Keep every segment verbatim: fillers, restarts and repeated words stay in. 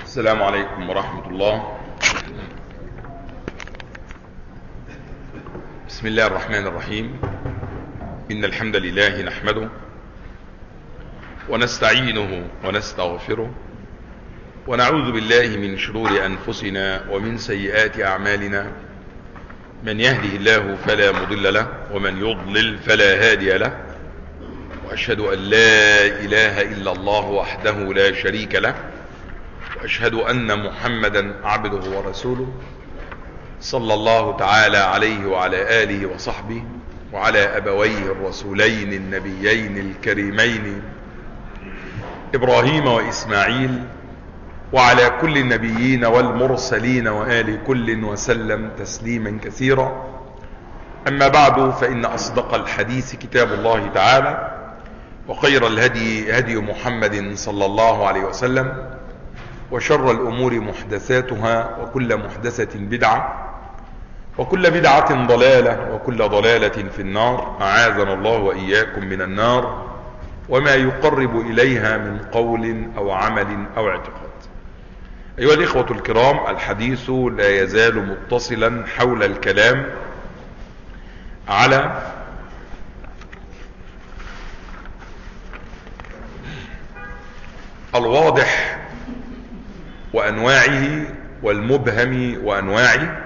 السلام عليكم ورحمة الله. بسم الله الرحمن الرحيم. إن الحمد لله نحمده ونستعينه ونستغفره ونعوذ بالله من شرور أنفسنا ومن سيئات أعمالنا. من يهده الله فلا مضل له ومن يضلل فلا هادي له، وأشهد أن لا إله إلا الله وحده لا شريك له، وأشهد أن محمدا عبده ورسوله صلى الله تعالى عليه وعلى آله وصحبه وعلى أبويه الرسولين النبيين الكريمين إبراهيم وإسماعيل وعلى كل النبيين والمرسلين وآل كل وسلم تسليما كثيرا. أما بعد، فإن أصدق الحديث كتاب الله تعالى، وخير الهدي هدي محمد صلى الله عليه وسلم، وشر الأمور محدثاتها، وكل محدثة بدعة، وكل بدعة ضلالة، وكل ضلالة في النار. أعاذنا الله وإياكم من النار وما يقرب إليها من قول أو عمل أو اعتقاد. أيها الإخوة الكرام، الحديث لا يزال متصلا حول الكلام على الواضح وأنواعه والمبهم وأنواعه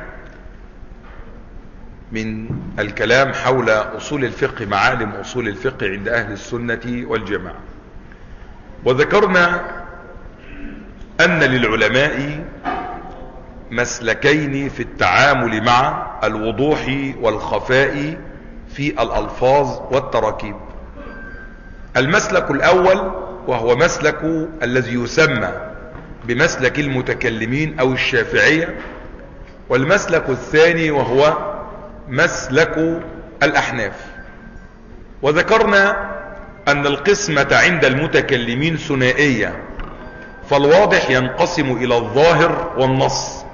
من الكلام حول أصول الفقه، معالم أصول الفقه عند أهل السنة والجماعة. وذكرنا أن للعلماء مسلكين في التعامل مع الوضوح والخفاء في الألفاظ والتراكيب. المسلك الأول وهو مسلك الذي يسمى بمسلك المتكلمين أو الشافعية، والمسلك الثاني وهو مسلك الأحناف. وذكرنا أن القسمة عند المتكلمين ثنائية، فالواضح ينقسم إلى الظاهر والنص،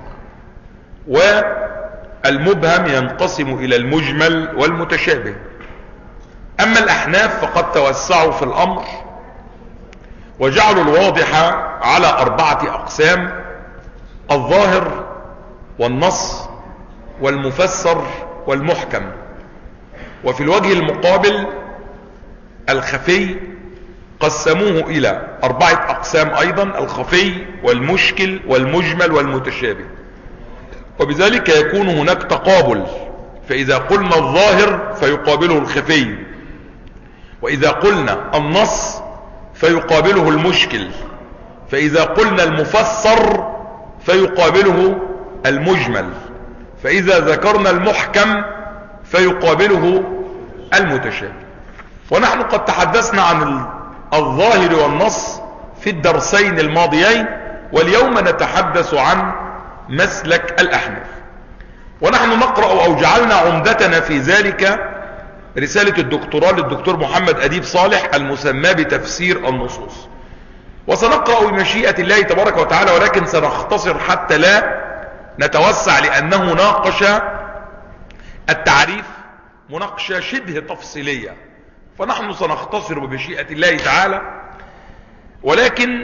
والمبهم ينقسم إلى المجمل والمتشابه. أما الأحناف فقد توسعوا في الأمر وجعلوا الواضح على أربعة أقسام: الظاهر والنص والمفسر والمحكم. وفي الوجه المقابل الخفي قسموه إلى أربعة أقسام أيضا: الخفي والمشكل والمجمل والمتشابه. وبذلك يكون هناك تقابل، فإذا قلنا الظاهر فيقابله الخفي، وإذا قلنا النص فيقابله المشكل، فإذا قلنا المفسر فيقابله المجمل، فإذا ذكرنا المحكم فيقابله المتشابه. ونحن قد تحدثنا عن الظاهر والنص في الدرسين الماضيين، واليوم نتحدث عن مسلك الأحناف. ونحن نقرأ أو جعلنا عمدتنا في ذلك رسالة الدكتوراه للدكتور محمد أديب صالح المسمى بتفسير النصوص. وسنقرأ بمشيئة الله تبارك وتعالى، ولكن سنختصر حتى لا نتوسع، لأنه ناقش التعريف مناقشة شبه تفصيلية، فنحن سنختصر بمشيئة الله تعالى. ولكن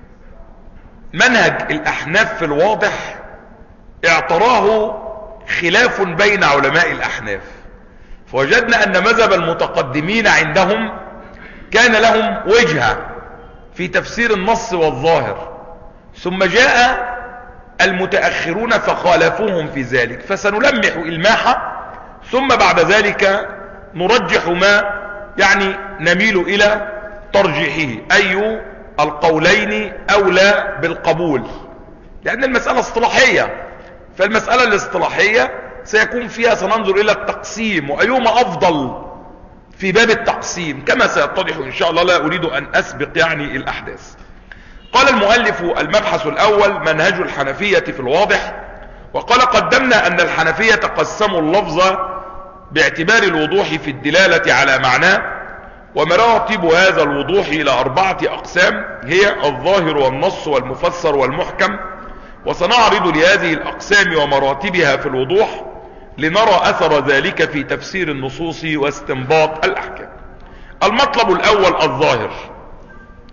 منهج الأحناف في الواضح اعتراه خلاف بين علماء الأحناف، فوجدنا أن مذهب المتقدمين عندهم كان لهم وجهة في تفسير النص والظاهر، ثم جاء المتأخرون فخالفوهم في ذلك، فسنلمح إلماحا ثم بعد ذلك نرجح ما يعني نميل إلى ترجيحه، أي القولين أولى بالقبول، لأن المسألة اصطلاحية. فالمسألة الاصطلاحية سيكون فيها سننظر إلى التقسيم وأيهما أفضل في باب التقسيم، كما سيتضح إن شاء الله. لا أريد أن أسبق يعني الأحداث. قال المؤلف: المبحث الأول منهج الحنفية في الواضح. وقال: قدمنا أن الحنفية قسموا اللفظ باعتبار الوضوح في الدلالة على معناه، ومراتب هذا الوضوح إلى أربعة أقسام، هي الظاهر والنص والمفسر والمحكم. وسنعرض لهذه الأقسام ومراتبها في الوضوح لنرى أثر ذلك في تفسير النصوص واستنباط الأحكام. المطلب الأول الظاهر.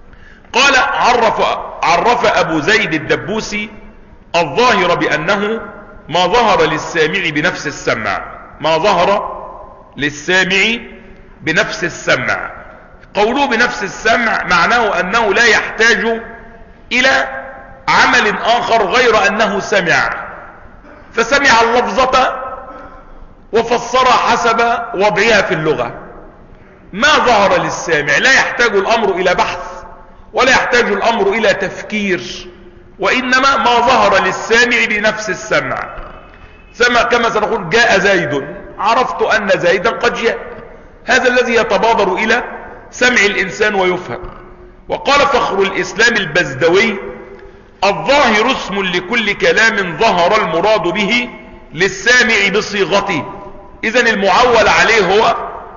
قال عرف, عرف أبو زيد الدبوسي الظاهر بأنه ما ظهر للسامع بنفس السمع، ما ظهر للسامع بنفس السمع. قوله بنفس السمع معناه أنه لا يحتاج إلى عمل آخر غير أنه سمع، فسمع اللفظة وفسرها حسب وضعها في اللغة. ما ظهر للسامع لا يحتاج الأمر إلى بحث ولا يحتاج الأمر إلى تفكير، وإنما ما ظهر للسامع بنفس السمع. سمع كما سنقول جاء زيد، عرفت أن زيدا قد جاء، هذا الذي يتبادر إلى سمع الإنسان ويفهم. وقال فخر الإسلام البزدوي الظاهر اسم لكل كلام ظهر المراد به للسامع بصيغته. إذن المعول عليه هو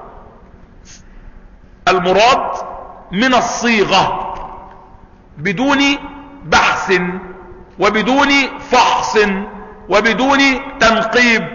المراد من الصيغة بدون بحث وبدون فحص وبدون تنقيب.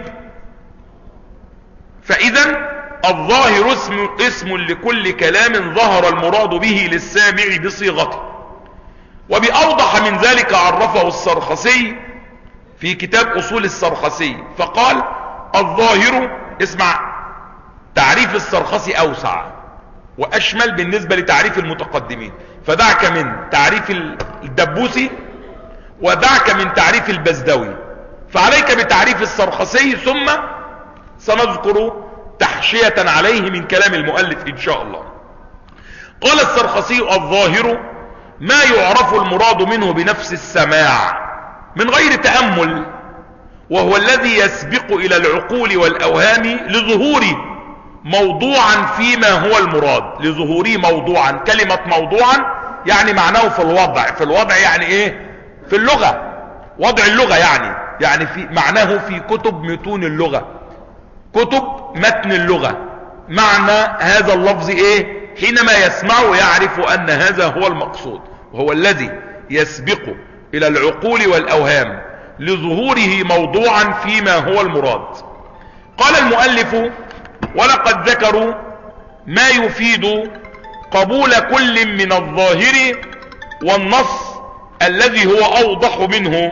فإذا الظاهر اسم, اسم لكل كلام ظهر المراد به للسامع بصيغته. وبأوضح من ذلك عرفه السرخسي في كتاب أصول السرخسي فقال الظاهر، اسمع تعريف السرخسي أوسع وأشمل بالنسبة لتعريف المتقدمين، فدعك من تعريف الدبوسي ودعك من تعريف البزدوي، فعليك بتعريف السرخسي ثم سنذكر تحشية عليه من كلام المؤلف إن شاء الله. قال السرخسي الظاهر ما يعرف المراد منه بنفس السماع من غير تأمل، وهو الذي يسبق إلى العقول والأوهام لظهوره موضوعا فيما هو المراد. لظهوره موضوعا، كلمة موضوعا يعني معناه في الوضع، في الوضع يعني ايه؟ في اللغة، وضع اللغة يعني يعني في معناه في كتب متون اللغة، كتب متن اللغة. معنى هذا اللفظ ايه؟ حينما يسمعه يعرف ان هذا هو المقصود، وهو الذي يسبق الى العقول والاوهام لظهوره موضوعا فيما هو المراد. قال المؤلف ولقد ذكروا ما يفيد قبول كل من الظاهر والنص الذي هو اوضح منه.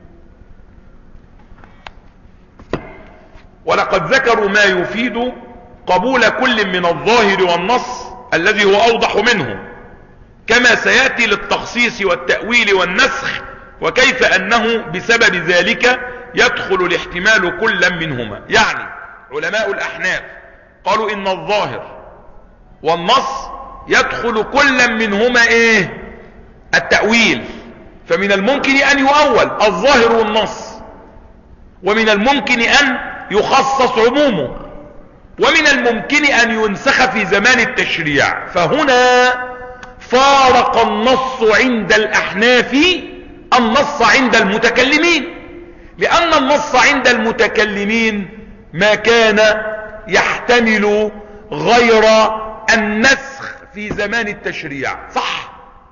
ولقد ذكروا ما يفيد قبول كل من الظاهر والنص الذي هو اوضح منه، كما سيأتي للتخصيص والتأويل والنسخ، وكيف انه بسبب ذلك يدخل الاحتمال كلا منهما. يعني علماء الاحناف قالوا ان الظاهر والنص يدخل كلا منهما ايه؟ التأويل. فمن الممكن ان يؤول الظاهر والنص، ومن الممكن ان يخصص عمومه، ومن الممكن ان ينسخ في زمان التشريع. فهنا فارق النص عند الاحناف النص عند المتكلمين، لان النص عند المتكلمين ما كان يحتمل غير النسخ في زمان التشريع، صح،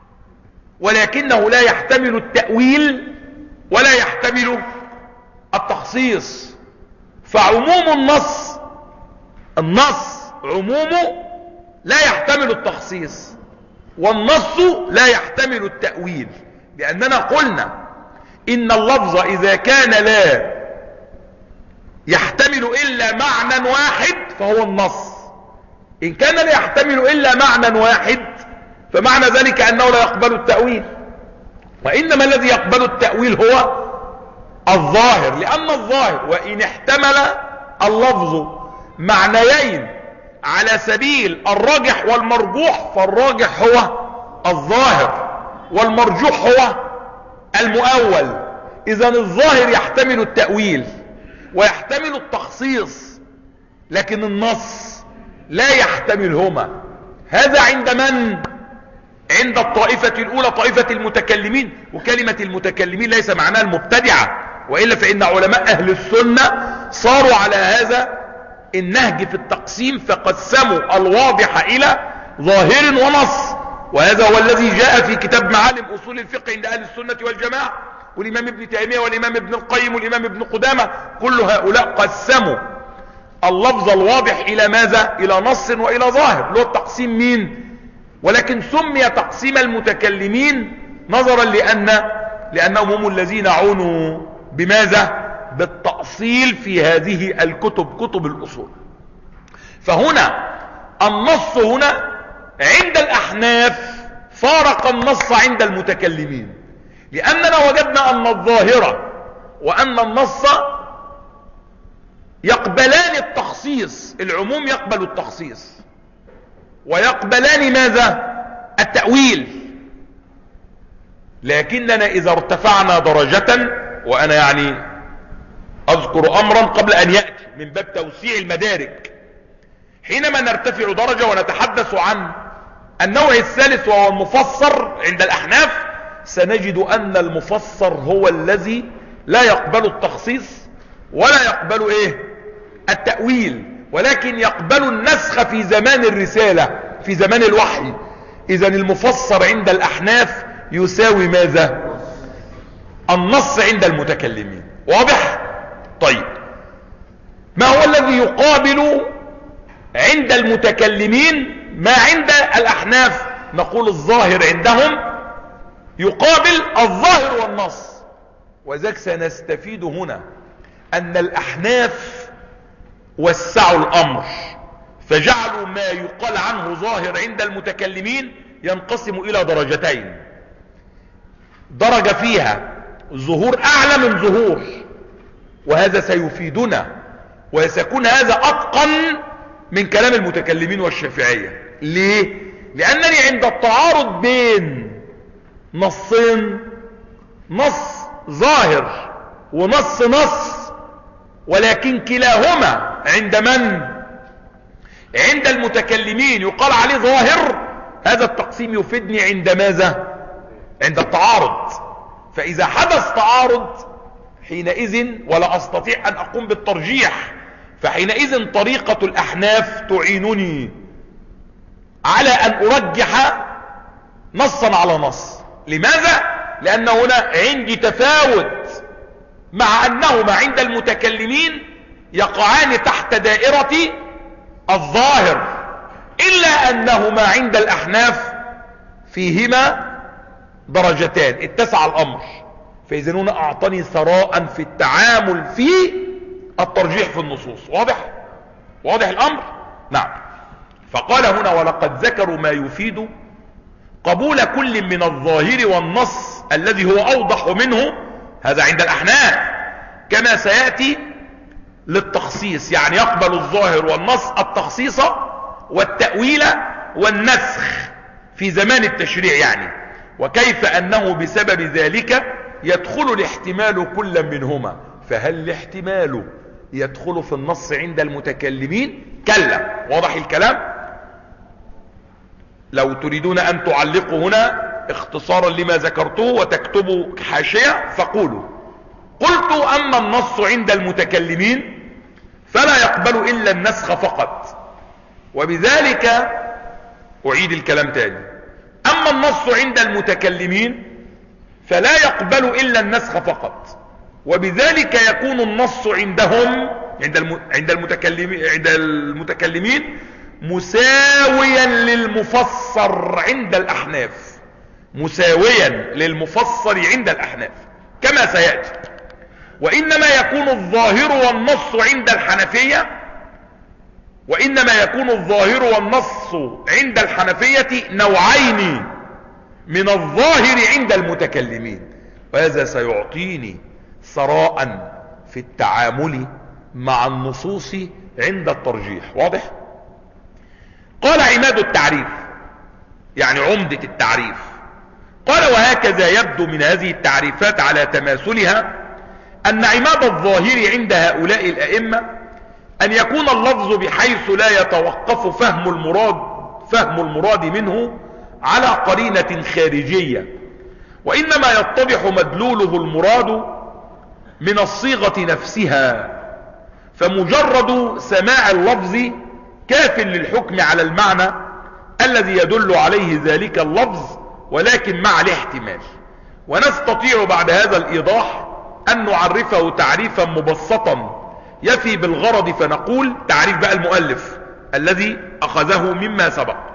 ولكنه لا يحتمل التأويل ولا يحتمل التخصيص. فعموم النص النص عمومه لا يحتمل التخصيص، والنص لا يحتمل التأويل، لأننا قلنا إن اللفظ إذا كان لا يحتمل إلا معنى واحد فهو النص. إن كان لا يحتمل إلا معنى واحد فمعنى ذلك أنه لا يقبل التأويل، وإنما الذي يقبل التأويل هو الظاهر، لأن الظاهر وإن احتمل اللفظ معنيين على سبيل الراجح والمرجوح فالراجح هو الظاهر والمرجوح هو المؤول. إذن الظاهر يحتمل التأويل ويحتمل التخصيص، لكن النص لا يحتملهما. هذا عند من؟ عند الطائفة الأولى، طائفة المتكلمين. وكلمة المتكلمين ليس معناها المبتدعة، وإلا فإن علماء أهل السنة صاروا على هذا النهج في التقسيم، فقسموا الواضح إلى ظاهر ونص. وهذا هو الذي جاء في كتاب معالم أصول الفقه عند أهل السنة والجماعة، والإمام ابن تيمية والإمام ابن القيم والإمام ابن قدامة، كل هؤلاء قسموا اللفظ الواضح إلى ماذا؟ إلى نص وإلى ظاهر. له التقسيم مين؟ ولكن سمي تقسيم المتكلمين نظرا لأن لأنهم هم الذين عنوا بماذا؟ بالتأصيل في هذه الكتب، كتب الأصول. فهنا النص هنا عند الأحناف فارق النص عند المتكلمين، لأننا وجدنا أن الظاهرة وأن النص يقبلان التخصيص، العموم يقبل التخصيص، ويقبلان ماذا؟ التأويل. لكننا إذا ارتفعنا درجة، وأنا يعني أذكر أمرا قبل أن يأتي من باب توسيع المدارك، حينما نرتفع درجة ونتحدث عن النوع الثالث وهو المفسر عند الأحناف، سنجد أن المفسر هو الذي لا يقبل التخصيص ولا يقبل إيه؟ التأويل، ولكن يقبل النسخ في زمان الرسالة، في زمان الوحي. إذن المفسر عند الأحناف يساوي ماذا؟ النص عند المتكلمين. واضح؟ طيب، ما هو الذي يقابل عند المتكلمين ما عند الأحناف؟ نقول الظاهر عندهم يقابل الظاهر والنص. وذلك سنستفيد هنا أن الأحناف وسعوا الأمر، فجعلوا ما يقال عنه ظاهر عند المتكلمين ينقسم إلى درجتين، درجة فيها ظهور أعلى من ظهور، وهذا سيفيدنا وسيكون هذا أتقن من كلام المتكلمين والشافعية. ليه؟ لأنني عند التعارض بين نصين، نص ظاهر ونص نص، ولكن كلاهما عند من؟ عند المتكلمين يقال عليه ظاهر، هذا التقسيم يفيدني عند ماذا؟ عند التعارض. فإذا حدث تعارض حينئذ ولا أستطيع أن أقوم بالترجيح، فحينئذ طريقة الأحناف تعينني على أن أرجح نصا على نص. لماذا؟ لأن هنا عندي تفاوت، مع أنهما عند المتكلمين يقعان تحت دائرة الظاهر، إلا أنهما عند الأحناف فيهما درجتان، اتسع الأمر. فإذا هنا أعطني ثراء في التعامل في الترجيح في النصوص. واضح؟ واضح الأمر؟ نعم. فقال هنا ولقد ذكروا ما يفيد قبول كل من الظاهر والنص الذي هو أوضح منه، هذا عند الأحناف، كما سيأتي للتخصيص، يعني يقبل الظاهر والنص التخصيص والتأويل والنسخ في زمان التشريع يعني، وكيف أنه بسبب ذلك يدخل الاحتمال كل منهما. فهل الاحتمال يدخل في النص عند المتكلمين؟ كلا. واضح الكلام؟ لو تريدون أن تعلقوا هنا اختصارا لما ذكرته وتكتبوا حاشية فقولوا: قلت أما النص عند المتكلمين فلا يقبل إلا النسخ فقط، وبذلك أعيد الكلام تاني: أما النص عند المتكلمين فلا يقبل إلا النسخ فقط، وبذلك يكون النص عندهم عند عند المتكلمين عند المتكلمين مساويا للمفسر عند الأحناف، مساويا للمفسر عند الأحناف كما سيأتي. وإنما يكون الظاهر والنص عند الحنفية وإنما يكون الظاهر والنص عند الحنفية نوعين من الظاهر عند المتكلمين، وهذا سيعطيني ثراء في التعامل مع النصوص عند الترجيح. واضح؟ قال عماد التعريف، يعني عمدة التعريف، قال: وهكذا يبدو من هذه التعريفات على تماثلها أن عماد الظاهر عند هؤلاء الأئمة أن يكون اللفظ بحيث لا يتوقف فهم المراد فهم المراد منه على قرينة خارجية، وإنما يتضح مدلوله المراد من الصيغة نفسها، فمجرد سماع اللفظ كاف للحكم على المعنى الذي يدل عليه ذلك اللفظ، ولكن مع الاحتمال. ونستطيع بعد هذا الإيضاح أن نعرفه تعريفا مبسطا يفي بالغرض، فنقول تعريف بقى المؤلف الذي أخذه مما سبق: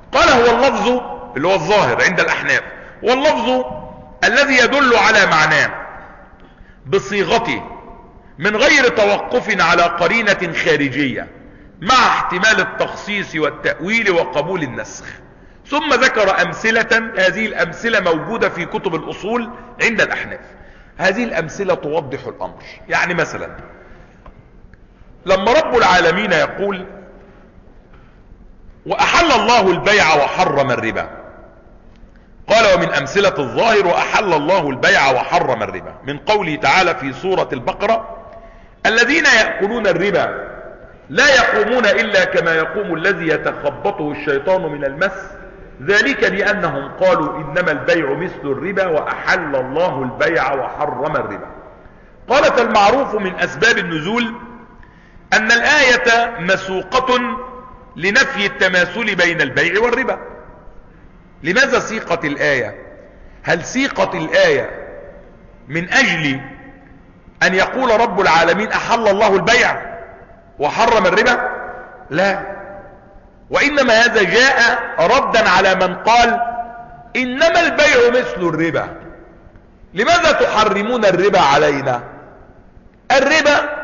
قال هو اللفظ اللي هو الظاهر عند الأحناف، واللفظ الذي يدل على معناه بصيغته من غير توقف على قرينة خارجية مع احتمال التخصيص والتأويل وقبول النسخ. ثم ذكر أمثلة، هذه الأمثلة موجودة في كتب الأصول عند الأحناف. هذه الأمثلة توضح الأمر. يعني مثلا لما رب العالمين يقول وأحل الله البيع وحرم الربا، قال ومن أمثلة الظاهر وأحل الله البيع وحرم الربا من قوله تعالى في سورة البقرة الذين يأكلون الربا لا يقومون إلا كما يقوم الذي يتخبطه الشيطان من المس ذلك بأنهم قالوا إنما البيع مثل الربا وأحل الله البيع وحرم الربا. قال فالمعروف من أسباب النزول أن الآية مسوقة لنفي التماثل بين البيع والربا. لماذا سيقت الآية؟ هل سيقت الآية من أجل أن يقول رب العالمين أحل الله البيع وحرم الربا؟ لا، وإنما هذا جاء ردا على من قال إنما البيع مثل الربا، لماذا تحرمون الربا علينا؟ الربا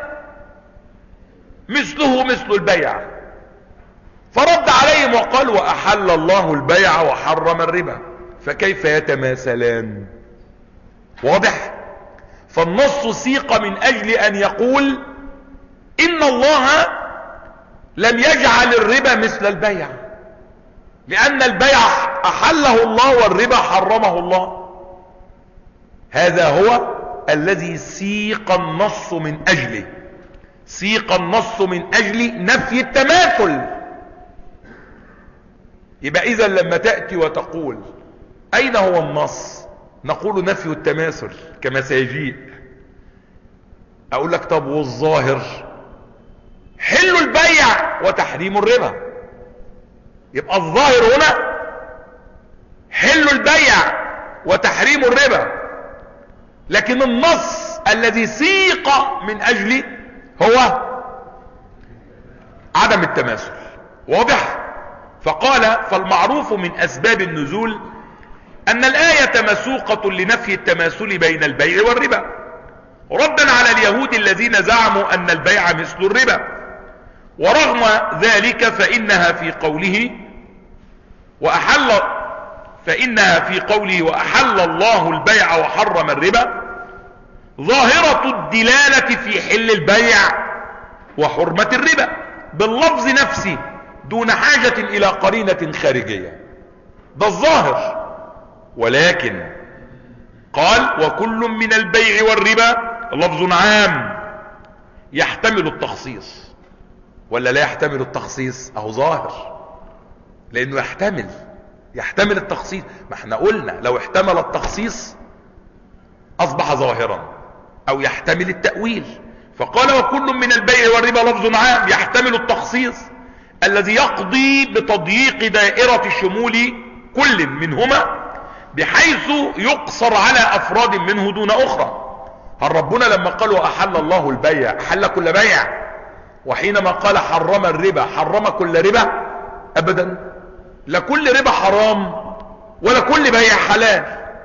مثله مثل البيع. فرد عليهم وقال وأحل الله البيع وحرم الربا، فكيف يتماثلان؟ واضح؟ فالنص سيق من أجل أن يقول إن الله لم يجعل الربا مثل البيع، لأن البيع أحله الله والربا حرمه الله. هذا هو الذي سيق النص من أجله، سيق النص من أجل نفي التماثل. يبقى إذا لما تأتي وتقول أين هو النص؟ نقول نفي التماثل كما سيجيء. أقول لك طب والظاهر؟ حل البيع وتحريم الربا. يبقى الظاهر هنا حل البيع وتحريم الربا، لكن النص الذي سيق من أجله هو عدم التماثل. واضح؟ فقال فالمعروف من أسباب النزول أن الآية مسوقة لنفي التماثل بين البيع والربا، ردا على اليهود الذين زعموا أن البيع مثل الربا. ورغم ذلك فإنها في قوله وأحل فإنها في قوله وأحل الله البيع وحرم الربا ظاهرة الدلالة في حل البيع وحرمة الربا باللفظ نفسه دون حاجة إلى قرينة خارجية. ده الظاهر. ولكن قال وكل من البيع والربا لفظ عام يحتمل التخصيص، ولا لا يحتمل التخصيص؟ اهو ظاهر لانه يحتمل يحتمل التخصيص. ما احنا قلنا لو احتمل التخصيص اصبح ظاهرا او يحتمل التأويل. فقال وكل من البيع والربا لفظ عام يحتمل التخصيص الذي يقضي بتضييق دائرة شمول كل منهما بحيث يقصر على افراد منه دون اخرى. هل ربنا لما قالوا احل الله البيع احل كل بيع؟ وحينما قال حرم الربا حرم كل ربا؟ ابدا، لا كل ربا حرام ولا كل بيع حلال.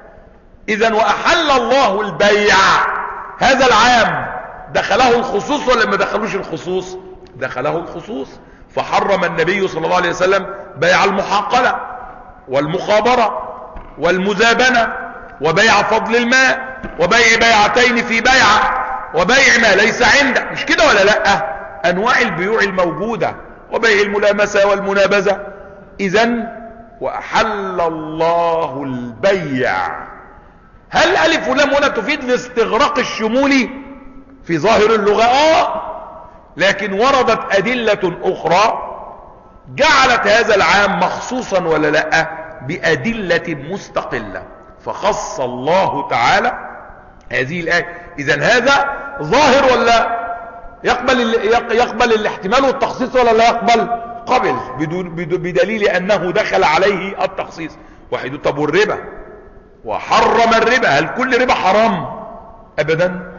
اذا واحل الله البيع هذا العام دخله الخصوص ولا ما دخلوش الخصوص؟ دخله الخصوص. فحرم النبي صلى الله عليه وسلم بيع المحاقلة والمخابرة والمزابنة وبيع فضل الماء وبيع بيعتين في بيعة وبيع ما ليس عندك، مش كده ولا لا؟ انواع البيوع الموجودة وبيع الملامسة والمنابذة. اذن واحل الله البيع، هل الف ولام هنا تفيد الاستغراق الشمولي في ظاهر اللغة؟ اه، لكن وردت ادلة اخرى جعلت هذا العام مخصوصا ولا لا؟ بادلة مستقلة، فخص الله تعالى هذه الايه. اذن هذا ظاهر ولا يقبل يقبل الاحتمال والتخصيص ولا لا يقبل؟ قبل بدليل انه دخل عليه التخصيص. واحد طب والربا وحرم الربا، هل كل ربا حرام؟ ابدا.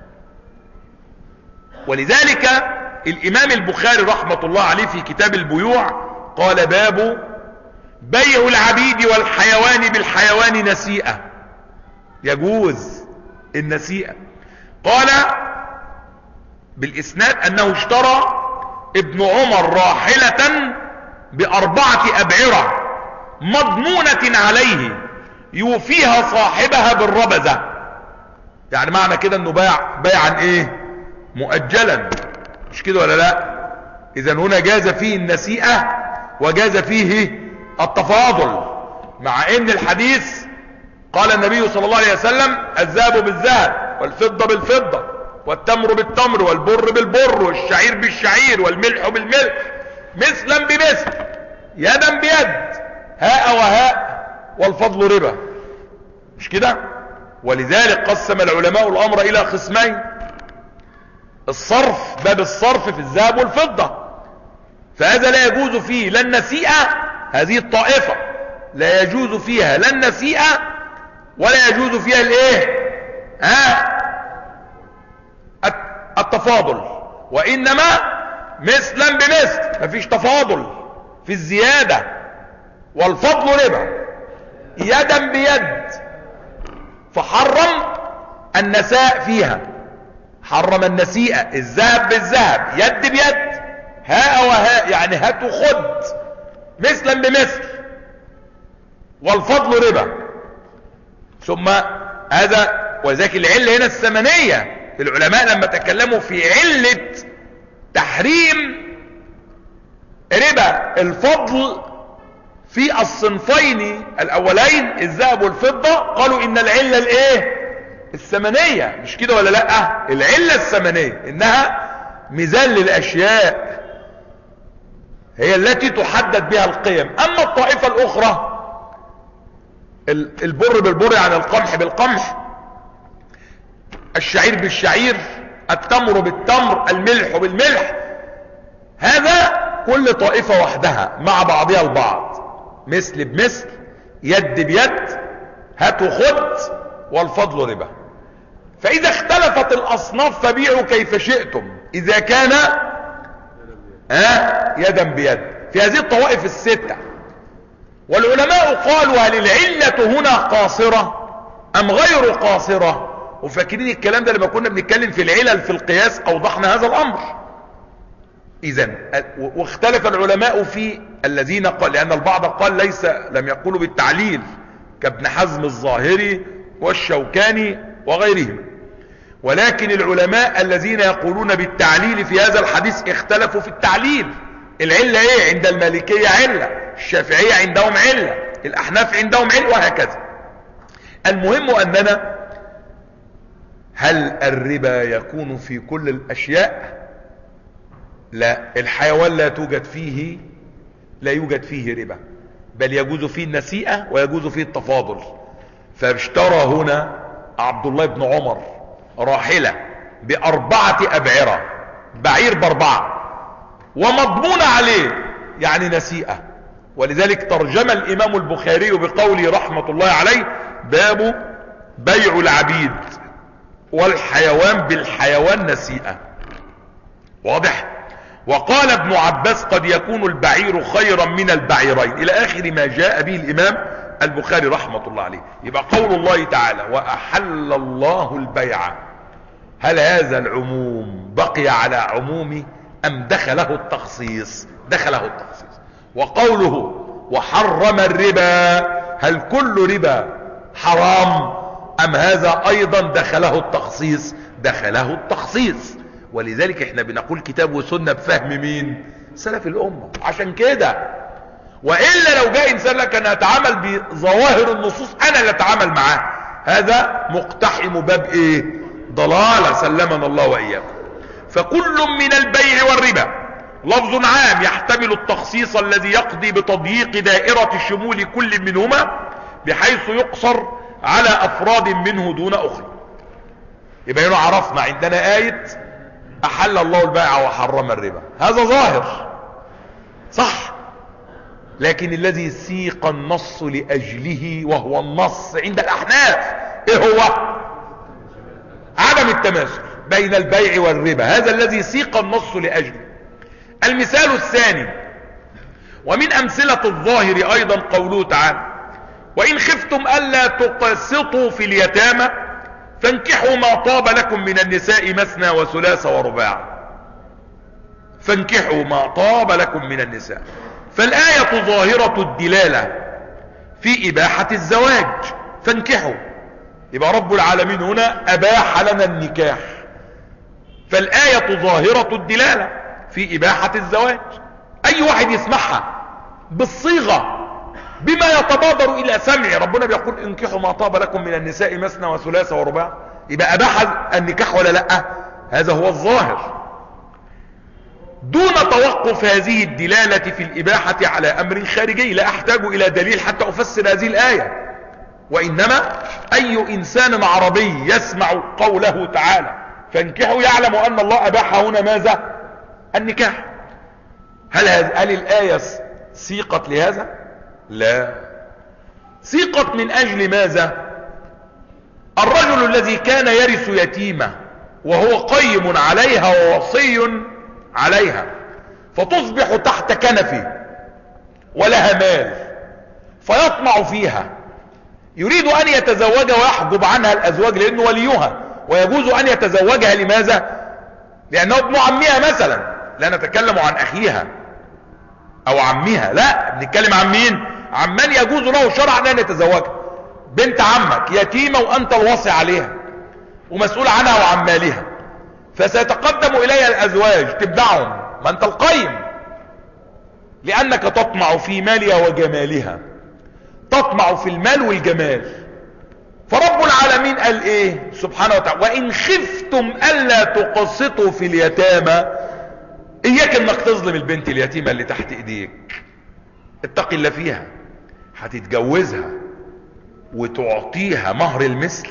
ولذلك الامام البخاري رحمة الله عليه في كتاب البيوع قال باب بيع العبيد والحيوان بالحيوان نسيئة، يجوز النسيئة. قال بالإسناد أنه اشترى ابن عمر راحلة بأربعة أبعرة مضمونة عليه يوفيها صاحبها بالربزة. يعني معنى كده انه باع بيعا ايه؟ مؤجلا، مش كده ولا لا؟ اذا هنا جاز فيه النسيئة وجاز فيه التفاضل، مع ان الحديث قال النبي صلى الله عليه وسلم الذهب بالذهب والفضة بالفضة والتمر بالتمر والبر بالبر والشعير بالشعير والملح بالملح مثلا بمثل يدا بيد هاء وهاء والفضل ربا، مش كده؟ ولذلك قسم العلماء الامر الى قسمين: الصرف، باب الصرف في الذهب والفضة، فهذا لا يجوز فيه لا النسيئة، هذه الطائفة لا يجوز فيها لا النسيئة ولا يجوز فيها الايه؟ ها؟ التفاضل، وانما مثلا بمثل، مفيش تفاضل في الزيادة، والفضل ربا يدا بيد، فحرم النساء فيها، حرم النسيئة الذهب بالذهب يد بيد هاء وهاء، يعني هات وخد مثلا بمثل، والفضل ربا. ثم هذا وذاك العلة هنا الثمنية، العلماء لما تكلموا في علة تحريم ربا الفضل في الصنفين الاولين الذهب والفضة، قالوا ان العلة الايه؟ الثمنية، مش كده ولا لا؟ العلة الثمنية انها ميزان للاشياء، هي التي تحدد بها القيم. اما الطائفة الاخرى البر بالبر يعني القمح بالقمح، الشعير بالشعير، التمر بالتمر، الملح بالملح، هذا كل طائفة وحدها مع بعضها البعض، مثل بمثل يد بيد هات وخد والفضل ربا. فاذا اختلفت الاصناف فبيعوا كيف شئتم اذا كان ها يدا بيد في هذه الطوائف الستة. والعلماء قالوا هل العلة هنا قاصرة ام غير قاصرة؟ وفاكرين الكلام ده لما كنا بنتكلم في العلل في القياس اوضحنا هذا الامر. اذا واختلف العلماء في الذين قال، لان البعض قال ليس لم يقولوا بالتعليل كابن حزم الظاهري والشوكاني وغيرهم، ولكن العلماء الذين يقولون بالتعليل في هذا الحديث اختلفوا في التعليل. العلة ايه؟ عند المالكية علة، الشافعية عندهم علة، الاحناف عندهم علة، وهكذا. المهم اننا هل الربا يكون في كل الاشياء؟ لا، الحيوان لا توجد فيه لا يوجد فيه ربا، بل يجوز فيه النسيئة ويجوز فيه التفاضل. فاشترى هنا عبد الله بن عمر راحلة بأربعة أبعرة، بعير بأربعة، ومضمون عليه يعني نسيئة. ولذلك ترجم الإمام البخاري بقوله رحمة الله عليه: باب بيع العبيد والحيوان بالحيوان نسيئة. واضح؟ وقال ابن عباس: قد يكون البعير خيرا من البعيرين، الى اخر ما جاء به الامام البخاري رحمة الله عليه. يبقى قول الله تعالى: واحل الله البيع، هل هذا العموم بقي على عمومه ام دخله التخصيص؟ دخله التخصيص. وقوله وحرم الربا، هل كل ربا حرام ام هذا ايضا دخله التخصيص؟ دخله التخصيص. ولذلك احنا بنقول كتاب وسنة بفهم مين؟ سلف الامة. عشان كده والا لو جاء انسان لك انا اتعامل بظواهر النصوص، انا اللي اتعامل معاه، هذا مقتحم باب ايه؟ ضلالة، سلمنا الله واياكم. فكل من البيع والربا لفظ عام يحتمل التخصيص الذي يقضي بتضييق دائرة شمول كل منهما بحيث يقصر على افراد منه دون اخرى. يبقى هنا عرفنا عندنا آية احل الله البيع وحرم الربا، هذا ظاهر صح، لكن الذي سيق النص لاجله وهو النص عند الاحناف ايه هو؟ عدم التماثل بين البيع والربا، هذا الذي سيق النص لاجله. المثال الثاني: ومن امثلة الظاهر ايضا قوله تعالى: وان خفتم الا تقسطوا في اليتامى فانكحوا ما طاب لكم من النساء مثنى وثلاث ورباع. فانكحوا ما طاب لكم من النساء. فالآية ظاهرة الدلالة في اباحة الزواج، فانكحوا، يبقى رب العالمين هنا اباح لنا النكاح. فالآية ظاهرة الدلالة في اباحة الزواج، اي واحد يسمعها بالصيغة بما يتبادر الى سمع ربنا بيقول: انكحوا ما طاب لكم من النساء مثنى وثلاث ورباع، يبقى اباح النكاح ولا لا؟ هذا هو الظاهر، دون توقف هذه الدلالة في الاباحة على امر خارجي لا احتاج الى دليل حتى افسر هذه الاية. وانما اي انسان عربي يسمع قوله تعالى فانكحوا يعلم ان الله اباح هنا ماذا؟ النكاح. هل هل الاية سيقت لهذا؟ لا، سيقت من اجل ماذا؟ الرجل الذي كان يرث يتيمة وهو قيم عليها ووصي عليها، فتصبح تحت كنفه ولها مال، فيطمع فيها، يريد ان يتزوجها ويحجب عنها الازواج لانه وليها، ويجوز ان يتزوجها. لماذا؟ لانه ابن عمها مثلا، لا نتكلم عن اخيها او عمها، لا بنتكلم عن مين؟ عن من يجوز له شرعا ان يتزوجها. بنت عمك يتيمة وانت الوصي عليها ومسؤول عنها وعن مالها، فسيتقدم اليها الازواج تبدعهم، ما انت القيم، لانك تطمع في مالها وجمالها، تطمع في المال والجمال. فرب العالمين قال ايه سبحانه وتعالى: وان خفتم الا تقسطوا في اليتامى. اياك انك تظلم البنت اليتيمة اللي تحت ايديك، اتق الله فيها، هتتجوزها وتعطيها مهر المثل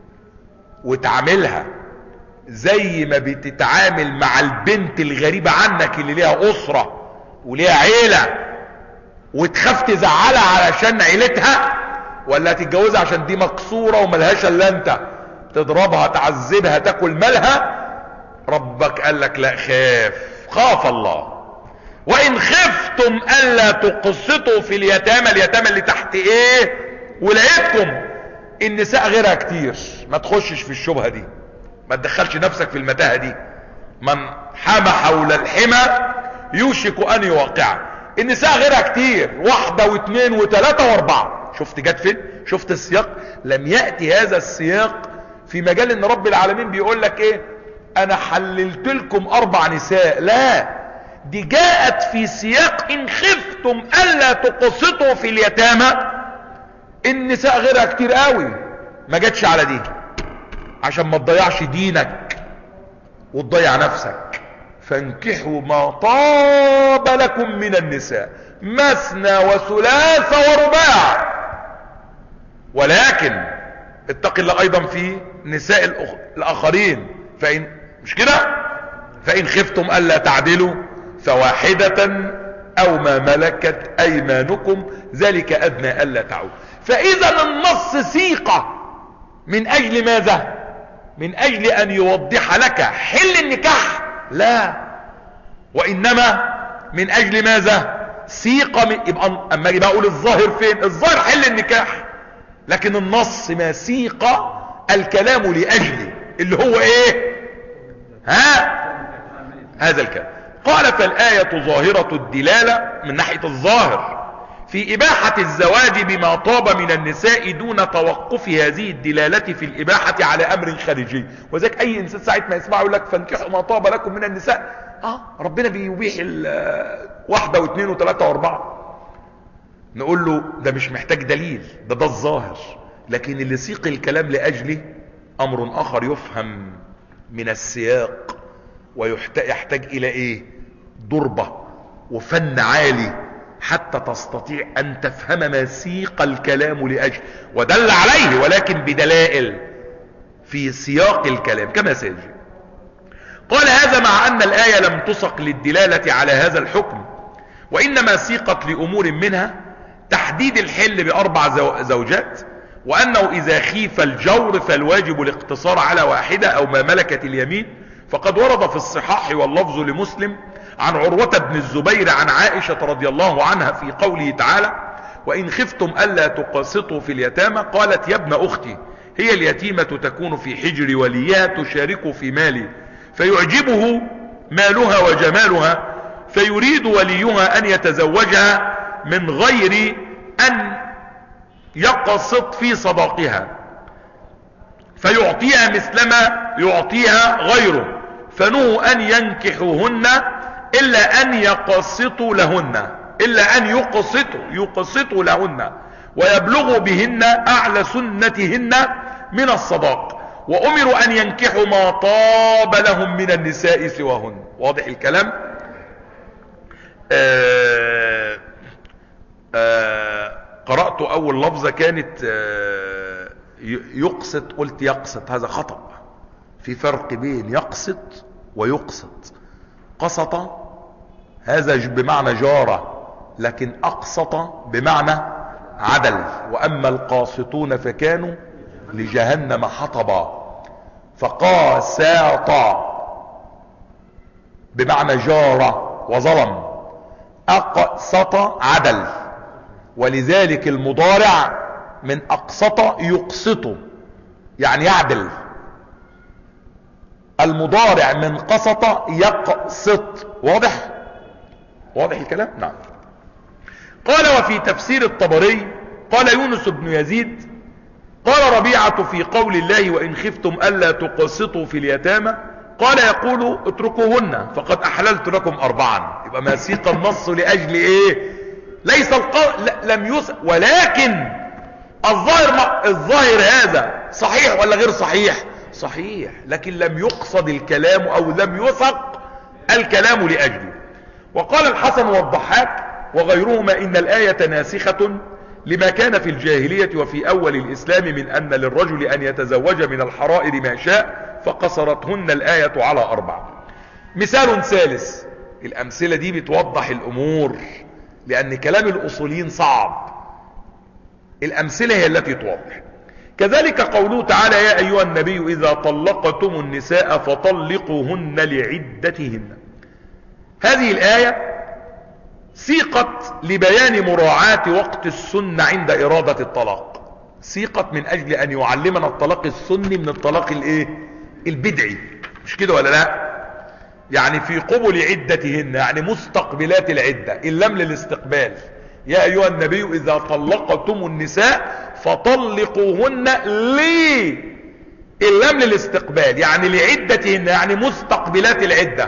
وتعاملها زي ما بتتعامل مع البنت الغريبة عنك اللي ليها اسرة وليها عيلة، وتخاف تزعلها علشان عيلتها، ولا تتجوزها عشان دي مكسورة وملهاش الا انت، تضربها تعذبها تاكل مالها؟ ربك قال لك لا، خاف، خاف الله. وان خفتم الا تقسطوا في اليتامى، اليتامى اللي تحت ايه؟ ولقيتكم النساء غيرها كتير، ما تخشش في الشبهة دي، ما تدخلش نفسك في المتاهة دي. من حمى حول الحمى يوشك ان يوقع. النساء غيرها كتير، واحدة واثنين وثلاثة واربعة. شفت جت فين؟ شفت السياق؟ لم يأتي هذا السياق في مجال ان رب العالمين بيقول لك ايه؟ انا حللت لكم اربع نساء، لا، دي جاءت في سياق ان خفتم الا تقسطوا في اليتامى. النساء غيرها كتير قوي، ما جاتش على دي عشان ما تضيعش دينك وتضيع نفسك. فانكحوا ما طاب لكم من النساء مثنى وثلاث ورباع. ولكن اتق الله ايضا في نساء الاخرين، فإن مش كده؟ فإن خفتم ألا تعدلوا فواحدة أو ما ملكت أيمانكم ذلك أدنى ألا تعود. فإذا النص سيقة من أجل ماذا؟ من أجل أن يوضح لك حل النكاح؟ لا، وإنما من أجل ماذا؟ سيقة من... يبقى أما أجي بقول الظاهر فين؟ الظاهر حل النكاح، لكن النص ما سيق الكلام لأجله اللي هو ايه؟ ها؟ هذا الكلام. قال: فالآية ظاهرة الدلالة من ناحية الظاهر في إباحة الزواج بما طاب من النساء دون توقف هذه الدلالة في الإباحة على أمر خارجي. وذلك أي إنسان ساعة ما يسمع يقول لك فانكحوا ما طاب لكم من النساء، آه ربنا بيبيح واحدة واثنين وثلاثة واربعة. نقول له ده مش محتاج دليل، ده ده الظاهر، لكن اللي سيق الكلام لأجله امر اخر يفهم من السياق، ويحتاج الى ايه؟ ضربة وفن عالي حتى تستطيع ان تفهم ما سيق الكلام لاجل، ودل عليه ولكن بدلائل في سياق الكلام كما سيجي. قال: هذا مع ان الاية لم تسق للدلالة على هذا الحكم، وانما سيقت لامور منها تحديد الحل باربع زوجات، وانه اذا خيف الجور فالواجب الاقتصار على واحدة او ما ملكت اليمين. فقد ورد في الصحاح واللفظ لمسلم عن عروة بن الزبير عن عائشة رضي الله عنها في قوله تعالى وإن خفتم ألا تقسطوا في اليتامى قالت يا ابن أختي هي اليتيمة تكون في حجر وليها تشارك في مالي فيعجبه مالها وجمالها فيريد وليها أن يتزوجها من غير أن يقسط في صداقها فيعطيها مثلما يعطيها غيره فنهوا أن ينكحوهن إلا أن يقسطوا لهن إلا أن يقسطوا يقسطوا لهن ويبلغوا بهن أعلى سنتهن من الصداق وأمروا أن ينكحوا ما طاب لهم من النساء سواهن. واضح الكلام؟ آآ آآ قرأت أول لفظة كانت يقسط قلت يقسط، هذا خطأ. في فرق بين يقسط ويقسط. قسط هذا بمعنى جارة، لكن أقسط بمعنى عدل. وأما القاسطون فكانوا لجهنم حطبا. فقاسط بمعنى جارة وظلم، أقسط عدل. ولذلك المضارع من أقسط يقسط يعني يعدل. المضارع من قسط يقسط. واضح؟ واضح الكلام؟ نعم. قال وفي تفسير الطبري قال يونس بن يزيد قال ربيعة في قول الله وإن خفتم ألا تقسطوا في اليتامى قال يقول اتركوهن فقد أحللت لكم أربعا. يبقى ما سيق النص لأجل إيه؟ ليس القول لم يسق، ولكن الظاهر الظاهر هذا صحيح ولا غير صحيح؟ صحيح، لكن لم يقصد الكلام أو لم يسق الكلام لأجله. وقال الحسن والضحاك وغيرهما إن الآية ناسخة لما كان في الجاهلية وفي أول الإسلام من أن للرجل أن يتزوج من الحرائر ما شاء فقصرتهن الآية على أربعة. مثال ثالث. الأمثلة دي بتوضح الأمور لأن كلام الأصوليين صعب، الأمثلة هي التي توضح. كذلك قوله تعالى يا أيها النبي إذا طلقتم النساء فطلقوهن لعدتهن. هذه الآية سيقت لبيان مراعاة وقت السنة عند إرادة الطلاق. سيقت من أجل أن يعلمنا الطلاق السني من الطلاق الايه البدعي، مش كده ولا لا؟ يعني في قبل عدتهن يعني مستقبلات العدة إن لم للاستقبال. يا أيها النبي إذا طلقتم النساء فطلقوهن لي إن لم للاستقبال يعني لعدتهن يعني مستقبلات العدة.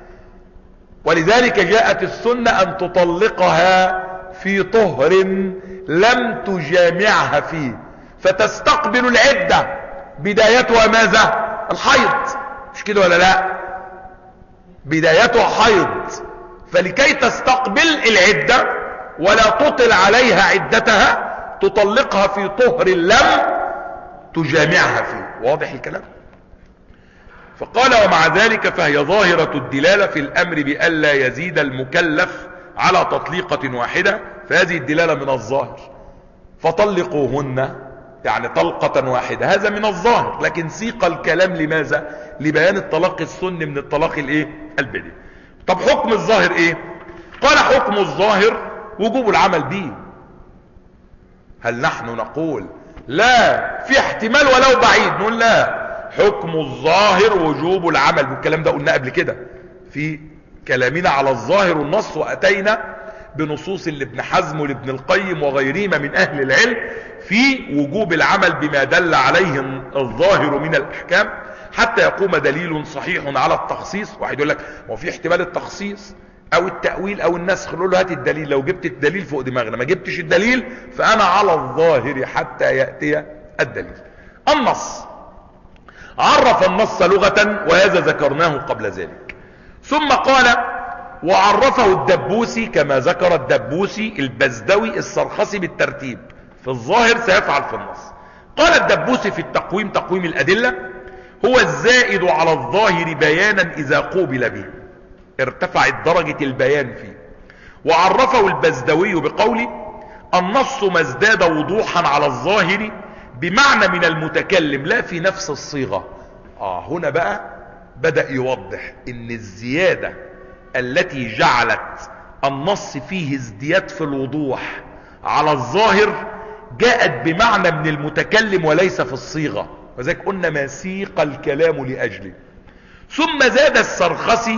ولذلك جاءت السنة أن تطلقها في طهر لم تجامعها فيه فتستقبل العدة بدايتها ماذا؟ الحيض، مش كده ولا لا؟ بدايتها حيض، فلكي تستقبل العدة ولا تطل عليها عدتها تطلقها في طهر لم تجامعها فيه. واضح الكلام؟ فقال ومع ذلك فهي ظاهرة الدلالة في الأمر بألا يزيد المكلف على تطليقة واحدة، فهذه الدلالة من الظاهر. فطلقوهن يعني طلقة واحدة، هذا من الظاهر، لكن سيق الكلام لماذا؟ لبيان الطلاق السني من الطلاق الايه البدعي. طب حكم الظاهر ايه؟ قال حكم الظاهر وجوب العمل به. هل نحن نقول لا في احتمال ولو بعيد؟ نقول لا، حكم الظاهر وجوب العمل بالكلام ده. قلنا قبل كده في كلامنا على الظاهر والنص، واتينا بنصوص لابن حزم ولابن القيم وغيرهما من اهل العلم في وجوب العمل بما دل عليه الظاهر من الاحكام حتى يقوم دليل صحيح على التخصيص. واحد يقول لك ما في احتمال التخصيص او التأويل او النسخ، نقول له هات الدليل. لو جبت الدليل فوق دماغنا، ما جبتش الدليل فانا على الظاهر حتى يأتي الدليل. النص عرف النص لغة وهذا ذكرناه قبل ذلك. ثم قال وعرفه الدبوسي كما ذكر الدبوسي البزدوي السرخسي بالترتيب في الظاهر سيفعل في النص. قال الدبوسي في التقويم تقويم الأدلة هو الزائد على الظاهر بيانا إذا قوبل به، ارتفعت درجة البيان فيه. وعرفه البزدوي بقوله النص ما ازداد وضوحا على الظاهر بمعنى من المتكلم لا في نفس الصيغة. آه هنا بقى بدأ يوضح ان الزيادة التي جعلت النص فيه ازدياد في الوضوح على الظاهر جاءت بمعنى من المتكلم وليس في الصيغة، وذلك قلنا ما سيق الكلام لأجله. ثم زاد السرخسي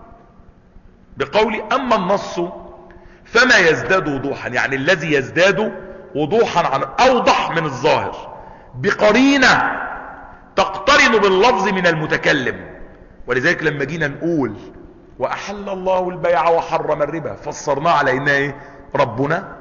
بقول أما النص فما يزداد وضوحا، يعني الذي يزداد وضوحا عن أوضح من الظاهر بقرينة تقترن باللفظ من المتكلم. ولذلك لما جينا نقول وأحل الله البيع وحرم الربا فسرناه على إنه إيه؟ ربنا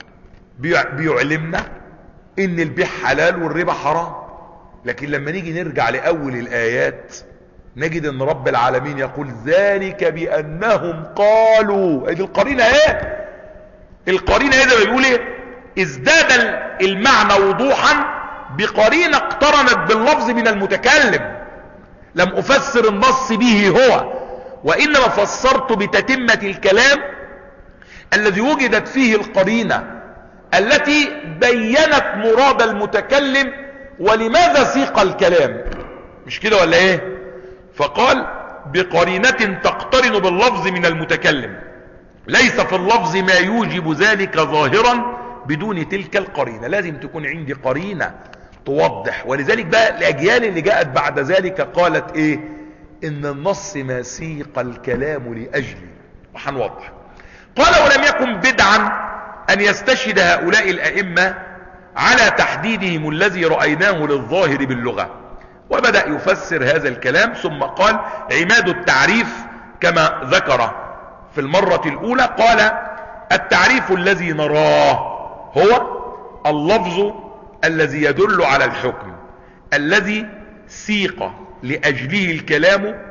بيعلمنا إن البيع حلال والربا حرام. لكن لما نيجي نرجع لأول الآيات نجد ان رب العالمين يقول ذلك بانهم قالوا، ادي القرينه ايه؟ القرينه ايه؟ ده بيقول ايه؟ ازداد المعنى وضوحا بقرينه اقترنت باللفظ من المتكلم. لم افسر النص به هو، وانما فسرت بتتمه الكلام الذي وجدت فيه القرينه التي بينت مراد المتكلم ولماذا سيق الكلام. مش كده ولا ايه؟ فقال بقرينة تقترن باللفظ من المتكلم، ليس في اللفظ ما يوجب ذلك ظاهرا بدون تلك القرينة. لازم تكون عندي قرينة توضح. ولذلك بقى الاجيال اللي جاءت بعد ذلك قالت ايه؟ ان النص ما سيق الكلام لاجله، وحنوضح. قال ولم يكن بدعا ان يستشهد هؤلاء الائمة على تحديدهم الذي رأيناه للظاهر باللغة. وبدأ يفسر هذا الكلام ثم قال عماد التعريف كما ذكر في المرة الأولى، قال التعريف الذي نراه هو اللفظ الذي يدل على الحكم الذي سيق لأجله الكلام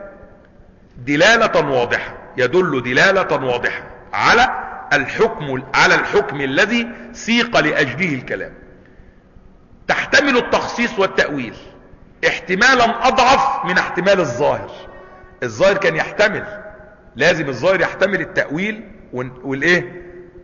دلالة واضحة، يدل دلالة واضحة على الحكم على الحكم الذي سيق لأجله الكلام، تحتمل التخصيص والتأويل احتمالا اضعف من احتمال الظاهر. الظاهر كان يحتمل، لازم الظاهر يحتمل التأويل والايه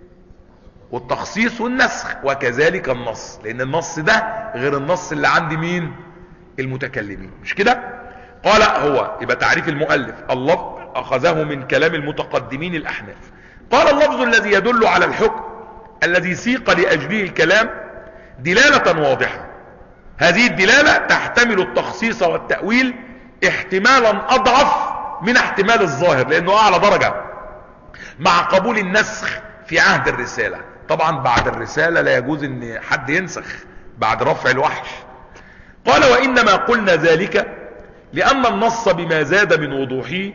والتخصيص والنسخ، وكذلك النص، لان النص ده غير النص اللي عند مين؟ المتكلمين. مش كده؟ قال هو يبقى تعريف المؤلف اللفظ اخذه من كلام المتقدمين الاحناف. قال اللفظ الذي يدل على الحكم الذي سيق لأجله الكلام دلالة واضحة، هذه الدلالة تحتمل التخصيص والتأويل احتمالا اضعف من احتمال الظاهر لانه اعلى درجة، مع قبول النسخ في عهد الرسالة. طبعا بعد الرسالة لا يجوز ان حد ينسخ بعد رفع الوحي. قال وانما قلنا ذلك لان النص بما زاد من وضوحه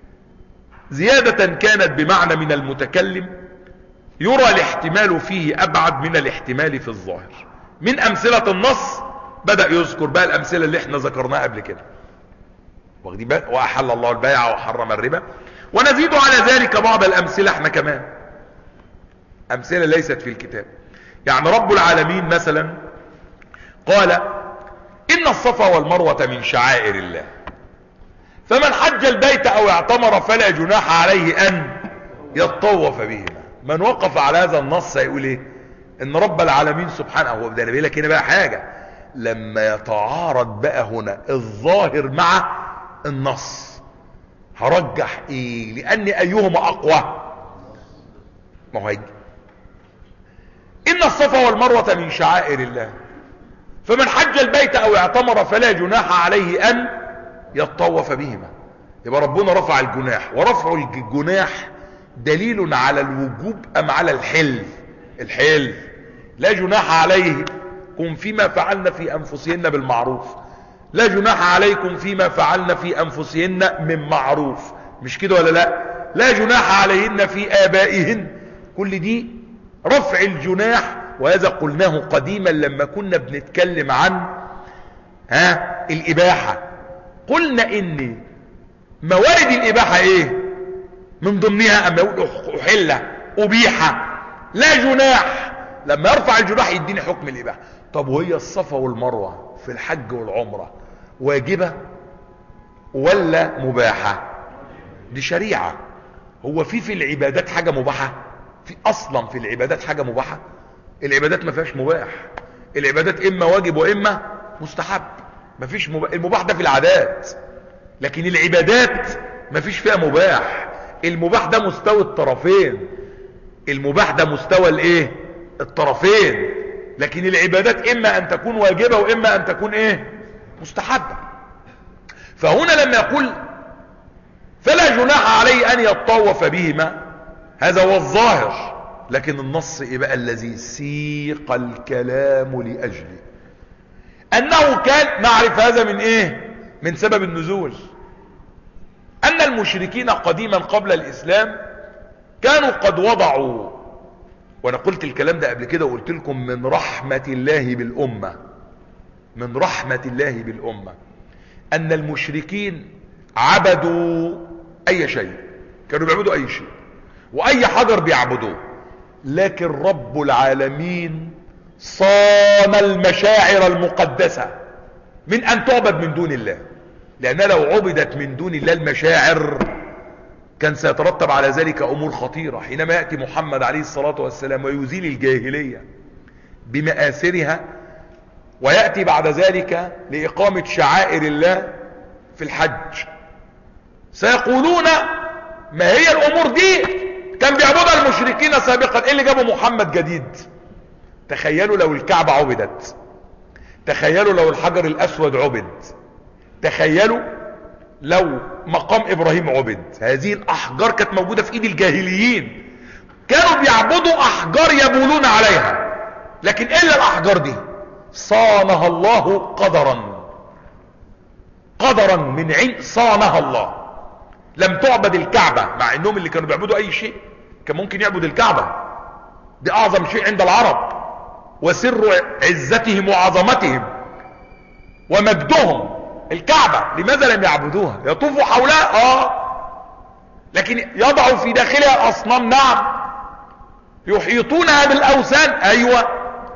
زيادة كانت بمعنى من المتكلم يرى الاحتمال فيه ابعد من الاحتمال في الظاهر. من امثلة النص بدأ يذكر بقى الامثلة اللي احنا ذكرناها قبل كده، واخدين بالك؟ واحل الله البيع وحرم الربا، ونزيد على ذلك بعض الامثلة احنا كمان، امثلة ليست في الكتاب. يعني رب العالمين مثلا قال ان الصفا والمروة من شعائر الله، فمن حج البيت او اعتمر فلا جناح عليه ان يطوف بهما. من وقف على هذا النص هيقول ايه؟ ان رب العالمين سبحانه، هو بدأ لك هنا بقى حاجة لما يتعارض بقى هنا الظاهر مع النص هرجح ايه؟ لان ايهما اقوى؟ ما هو هيجي ان الصفا والمروة من شعائر الله فمن حج البيت او اعتمر فلا جناح عليه ان يطوف بهما. يبقى ربنا رفع الجناح، ورفع الجناح دليل على الوجوب ام على الحل؟ الحل. لا جناح عليكم فيما فعلنا في انفسهن بالمعروف، لا جناح عليكم فيما فعلنا في انفسهن من معروف، مش كده ولا لا؟ لا جناح عليهن في ابائهن. كل دي رفع الجناح، وهذا قلناه قديما لما كنا بنتكلم عن ها الاباحة. قلنا ان موارد الاباحة ايه من ضمنها؟ اما يقول احلة ابيحة لا جناح، لما يرفع الجناح يديني حكم الاباحة. طب وهي الصفا والمروة في الحج والعمرة واجبة ولا مباحة؟ دي شريعة. هو في في العبادات حاجة مباحة؟ في اصلا في العبادات حاجة مباحة؟ العبادات ما فيهاش مباح، العبادات اما واجب واما مستحب. ما فيش مباح. المباح ده في العادات، لكن العبادات ما فيش فيها مباح. المباح ده مستوى الطرفين، المباح ده مستوى الايه الطرفين، لكن العبادات اما ان تكون واجبة واما ان تكون ايه مستحبة. فهنا لما يقول فلا جناح عليه ان يطوف بهما، هذا هو الظاهر، لكن النص ايه بقى الذي سيق الكلام لاجله؟ انه كان نعرف هذا من ايه من سبب النزول، ان المشركين قديما قبل الاسلام كانوا قد وضعوا، وانا قلت الكلام ده قبل كده وقلت لكم من رحمة الله بالامة، من رحمة الله بالامة ان المشركين عبدوا اي شيء، كانوا بيعبدوا اي شيء واي حجر بيعبدوه، لكن رب العالمين صان المشاعر المقدسة من ان تعبد من دون الله، لان لو عبدت من دون الله المشاعر كان سيترتب على ذلك امور خطيرة. حينما يأتي محمد عليه الصلاة والسلام ويزيل الجاهلية بمآثرها، ويأتي بعد ذلك لإقامة شعائر الله في الحج، سيقولون ما هي الامور دي كان بيعبدها المشركين سابقا، ايه اللي جابوا محمد جديد؟ تخيلوا لو الكعبة عبدت، تخيلوا لو الحجر الاسود عبد، تخيلوا لو مقام ابراهيم عبد. هذه الاحجار كانت موجودة في ايد الجاهليين، كانوا بيعبدوا احجار يبولون عليها، لكن الا الاحجار دي صانها الله قدرا، قدرا من عين صانها الله، لم تعبد الكعبة، مع انهم اللي كانوا بيعبدوا اي شيء كان ممكن يعبد الكعبة، دي اعظم شيء عند العرب وسر عزتهم وعظمتهم ومجدهم الكعبة، لماذا لم يعبدوها؟ يطوفوا حولها اه، لكن يضعوا في داخلها الاصنام، نعم، يحيطونها بالاوثان ايوه،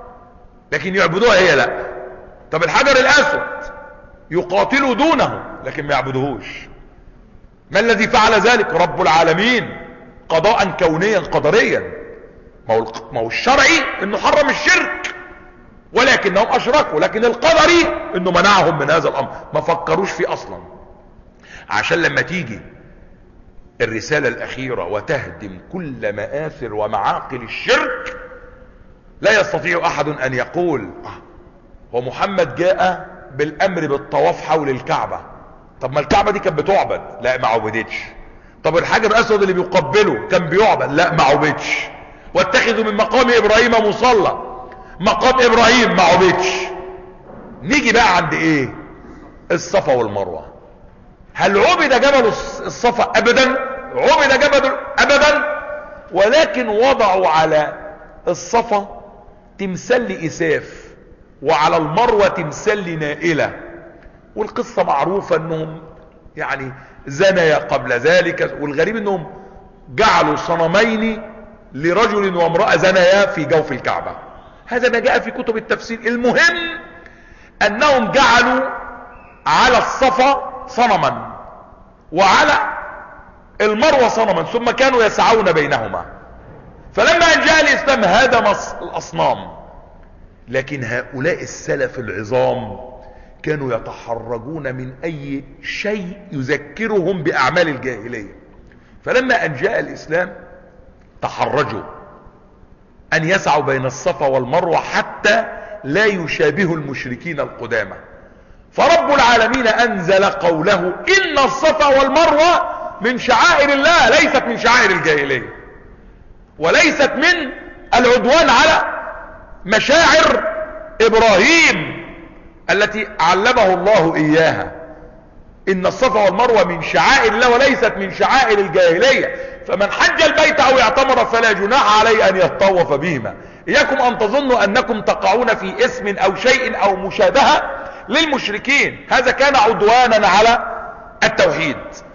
لكن يعبدوها هي لا. طب الحجر الاسود يقاتلوا دونه لكن ما يعبدوهوش، ما الذي فعل ذلك؟ رب العالمين قضاء كونيا قدريا، ما هو الشرعي انه حرم الشرك ولكنهم اشركوا، لكن القدري انه منعهم من هذا الامر، ما فكروش فيه اصلا، عشان لما تيجي الرسالة الاخيرة وتهدم كل مآثر ومعاقل الشرك لا يستطيع احد ان يقول هو محمد جاء بالامر بالطواف حول الكعبة، طب ما الكعبة دي كانت بتعبد، لا ما عبدتش. طب الحجر الاسود اللي بيقبله كان بيعبد، لا ما عبدش. واتخذوا من مقام ابراهيم مصلى، مقام ابراهيم ما عبدش. نيجي بقى عند ايه؟ الصفا والمروة. هل عبد جبل الصفا؟ ابدا. عبد جبل ابدا، ولكن وضعوا على الصفا تمثال لإساف وعلى المروة تمثال لنائلة، والقصة معروفة انهم يعني زنيا قبل ذلك، والغريب انهم جعلوا صنمين لرجل وامرأة زنيا في جوف الكعبة، هذا ما جاء في كتب التفسير. المهم انهم جعلوا على الصفا صنما وعلى المروة صنما، ثم كانوا يسعون بينهما، فلما ان جاء الاسلام هدم الاصنام. لكن هؤلاء السلف العظام كانوا يتحرجون من اي شيء يذكرهم باعمال الجاهلية، فلما ان جاء الاسلام تحرجوا ان يسعوا بين الصفا والمروة حتى لا يشابهوا المشركين القدامى، فرب العالمين انزل قوله ان الصفا والمروة من شعائر الله، ليست من شعائر الجاهلية، وليست من العدوان على مشاعر ابراهيم التي علمه الله اياها. ان الصفا والمروة من شعائر الله وليست من شعائر الجاهلية، فمن حج البيت او اعتمر فلا جناح عليه ان يطوف بهما. اياكم ان تظنوا انكم تقعون في اسم او شيء او مشابهة للمشركين، هذا كان عدوانا على التوحيد،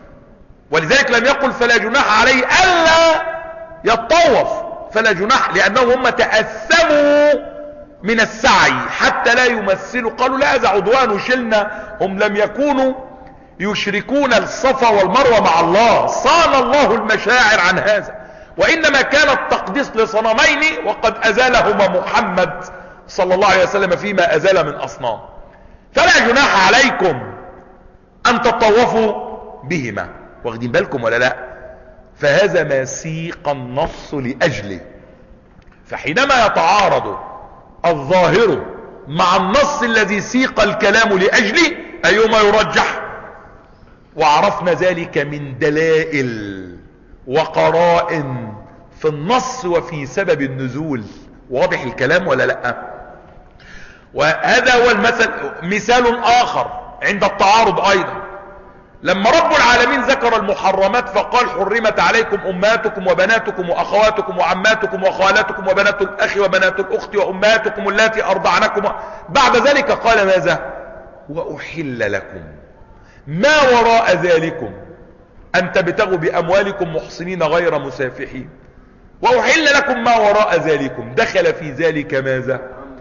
ولذلك لم يقل فلا جناح عليه الا يطوف، فلا جناح، لانهم هم تأثموا من السعي حتى لا يمثلوا، قالوا لا هذا عدوان وشلنا. هم لم يكونوا يشركون الصفا والمروة مع الله، صان الله المشاعر عن هذا، وانما كان التقديس لصنمين وقد ازالهما محمد صلى الله عليه وسلم فيما ازال من اصنام. فلا جناح عليكم ان تطوفوا بهما. واخدين بالكم ولا لا؟ فهذا ما سيق النص لأجله. فحينما يتعارض الظاهر مع النص الذي سيق الكلام لأجله أيما يرجح؟ وعرفنا ذلك من دلائل وقرائن في النص وفي سبب النزول. واضح الكلام ولا لا؟ وهذا هو المثل. مثال آخر عند التعارض أيضا، لما رب العالمين ذكر المحرمات فقال حرمت عليكم أمهاتكم وبناتكم وأخواتكم وعماتكم وخالاتكم وبنات الأخ وبنات الأخت وأمهاتكم اللاتي أرضعنكم. بعد ذلك قال ماذا؟ وأحل لكم ما وراء ذلكم أن تبتغوا بأموالكم محصنين غير مسافحين. وأحل لكم ما وراء ذلكم، دخل في ذلك ماذا؟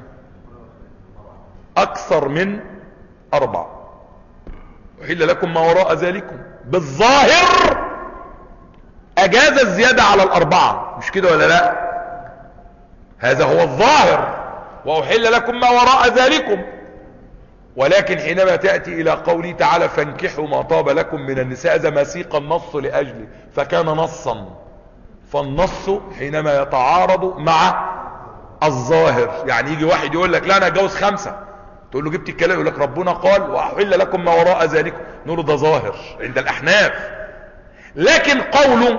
أكثر من أربع. أحل لكم ما وراء ذلكم بالظاهر أجاز الزيادة على الأربعة، مش كده ولا لا؟ هذا هو الظاهر، وأحل لكم ما وراء ذلكم. ولكن حينما تأتي إلى قوله تعالى فانكحوا ما طاب لكم من النساء، هذا ما سيق النص لأجله فكان نصا. فالنص حينما يتعارض مع الظاهر، يعني يجي واحد يقول لك لا أنا أتجوز خمسة، تقول له جبت الكلام، يقول لك ربنا قال وأحل لكم ما وراء ذلك، نقول له ده ظاهر عند الأحناف. لكن قوله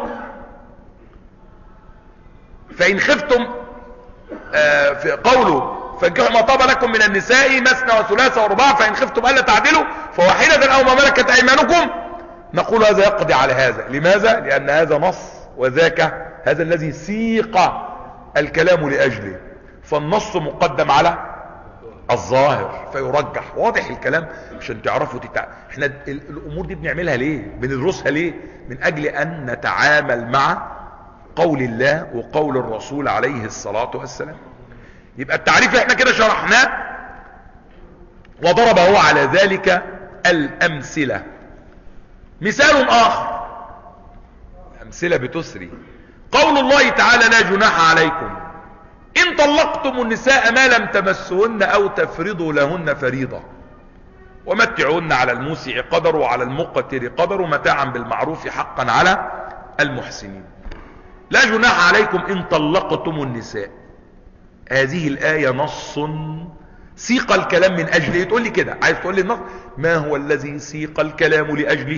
فإن خفتم آه في قوله فانكحوا ما طاب لكم من النساء مثنى وثلاث ورباع فإن خفتم ألا تعدلوا فواحدة أو ما ملكت أيمانكم، نقول هذا يقضي على هذا. لماذا؟ لأن هذا نص وذاك هذا الذي سيق الكلام لأجله، فالنص مقدم على الظاهر فيرجح. واضح الكلام؟ عشان تعرفوا تتع... احنا الامور دي بنعملها ليه؟ بندرسها ليه؟ من اجل ان نتعامل مع قول الله وقول الرسول عليه الصلاة والسلام. يبقى التعريف احنا كده شرحناه، وضرب هو على ذلك الامثلة. مثال اخر، امثلة بتسري، قول الله تعالى لا جناح عليكم إن طلقتم النساء ما لم تمسهن أو تفرضوا لهن فريضة ومتعوهن على الموسع قدر وعلى المقتر قدر متاعا بالمعروف حقا على المحسنين. لا جناح عليكم إن طلقتم النساء، هذه الآية نص سيق الكلام من أجله. تقول لي كده، عايز تقول لي النص ما هو الذي سيق الكلام لأجله؟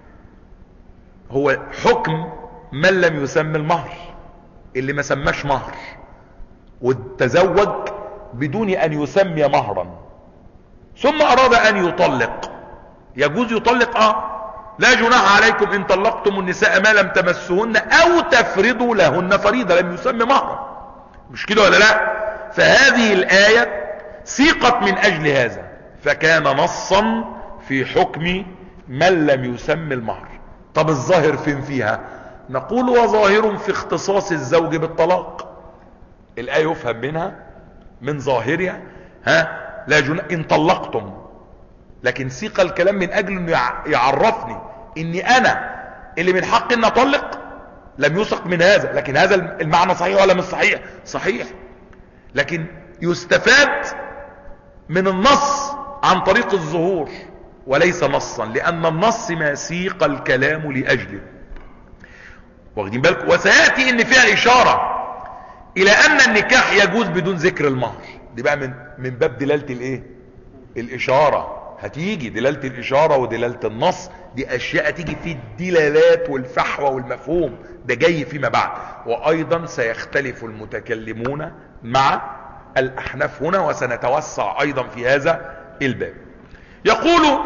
هو حكم من لم يسمى المهر، اللي ما سماش مهر وتزوج بدون ان يسمي مهرا ثم اراد ان يطلق، يجوز يطلق؟ اه لا جناح عليكم ان طلقتم النساء ما لم تمسهن او تفرضوا لهن فريضة، لم يسمي مهرا، مش كده ولا لا؟ فهذه الاية سيقت من اجل هذا، فكان نصا في حكم من لم يسمي المهر. طب الظاهر فين فيها؟ نقول وظاهر في اختصاص الزوج بالطلاق. الآية يفهم منها من ظاهرها ها لا جناح إن طلقتم، لكن سيق الكلام من أجل أنه يعرفني إني أنا اللي من حق أن أطلق. لم يسق من هذا، لكن هذا المعنى صحيح ولا مش صحيح؟ صحيح. لكن يستفاد من النص عن طريق الظهور وليس نصا، لأن النص ما سيق الكلام لأجله. واخدين بالكم؟ وسيأتي إن فيها إشارة الى ان النكاح يجوز بدون ذكر المهر. دي بقى من من باب دلالة الايه؟ الاشارة. هتيجي دلالة الاشارة ودلالة النص، دي اشياء تيجي في الدلالات والفحوى والمفهوم، ده جاي فيما بعد. وايضا سيختلف المتكلمون مع الاحناف هنا، وسنتوسع ايضا في هذا الباب. يقول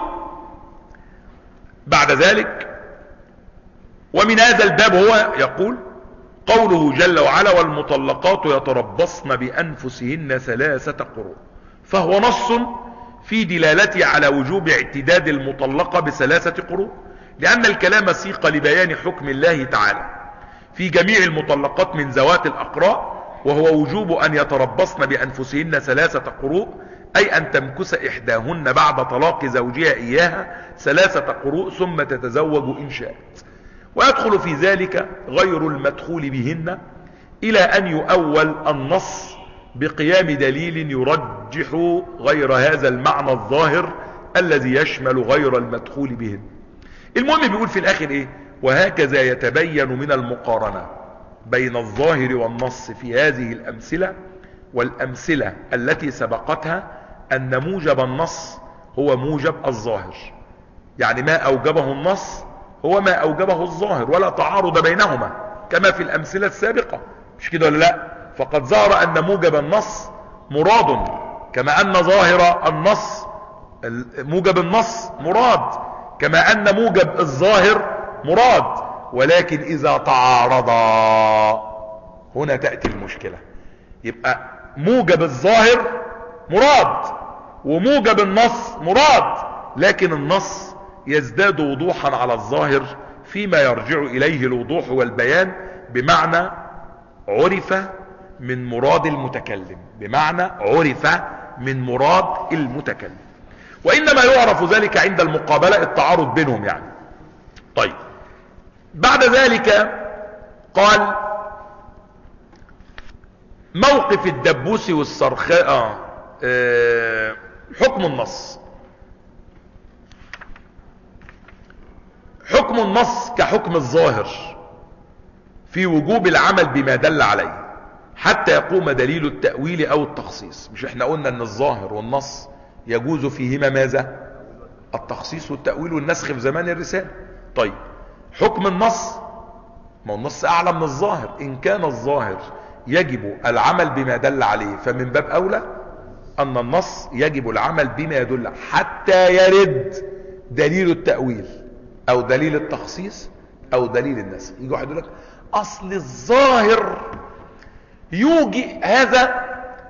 بعد ذلك ومن هذا الباب هو يقول قوله جل وعلا والمطلقات يتربصن بأنفسهن ثلاثة قروء، فهو نص في دلالته على وجوب اعتداد المطلقة بثلاثة قروء، لأن الكلام سيق لبيان حكم الله تعالى في جميع المطلقات من ذوات الأقراء، وهو وجوب أن يتربصن بأنفسهن ثلاثة قروء، أي أن تمكث إحداهن بعد طلاق زوجها إياها ثلاثة قروء ثم تتزوج إن شاءت. ويدخل في ذلك غير المدخول بهن إلى أن يؤول النص بقيام دليل يرجح غير هذا المعنى الظاهر الذي يشمل غير المدخول بهن. المهم بيقول في الآخر إيه؟ وهكذا يتبين من المقارنة بين الظاهر والنص في هذه الأمثلة والأمثلة التي سبقتها أن موجب النص هو موجب الظاهر، يعني ما أوجبه النص هو ما أوجبه الظاهر، ولا تعارض بينهما كما في الأمثلة السابقة، مش كده ولا لا؟ فقد ظهر أن موجب النص مراد، كما أن ظاهر النص موجب النص مراد، كما أن موجب الظاهر مراد. ولكن إذا تعارضا هنا تأتي المشكلة. يبقى موجب الظاهر مراد وموجب النص مراد، لكن النص يزداد وضوحا على الظاهر فيما يرجع إليه الوضوح والبيان، بمعنى عرف من مراد المتكلم، بمعنى عرف من مراد المتكلم. وإنما يعرف ذلك عند المقابلة، التعارض بينهم يعني. طيب، بعد ذلك قال موقف الدبوس والسرخاء آه حكم النص. حكم النص كحكم الظاهر في وجوب العمل بما دل عليه حتى يقوم دليل التأويل او التخصيص. مش احنا قلنا ان الظاهر والنص يجوز فيهما ماذا؟ التخصيص والتأويل والنسخ في زمان الرسالة. طيب، حكم النص، ما النص اعلى من الظاهر. ان كان الظاهر يجب العمل بما دل عليه، فمن باب اولى ان النص يجب العمل بما يدل حتى يرد دليل التأويل او دليل التخصيص او دليل النسخ. يجي واحد يقول لك اصل الظاهر يوجي هذا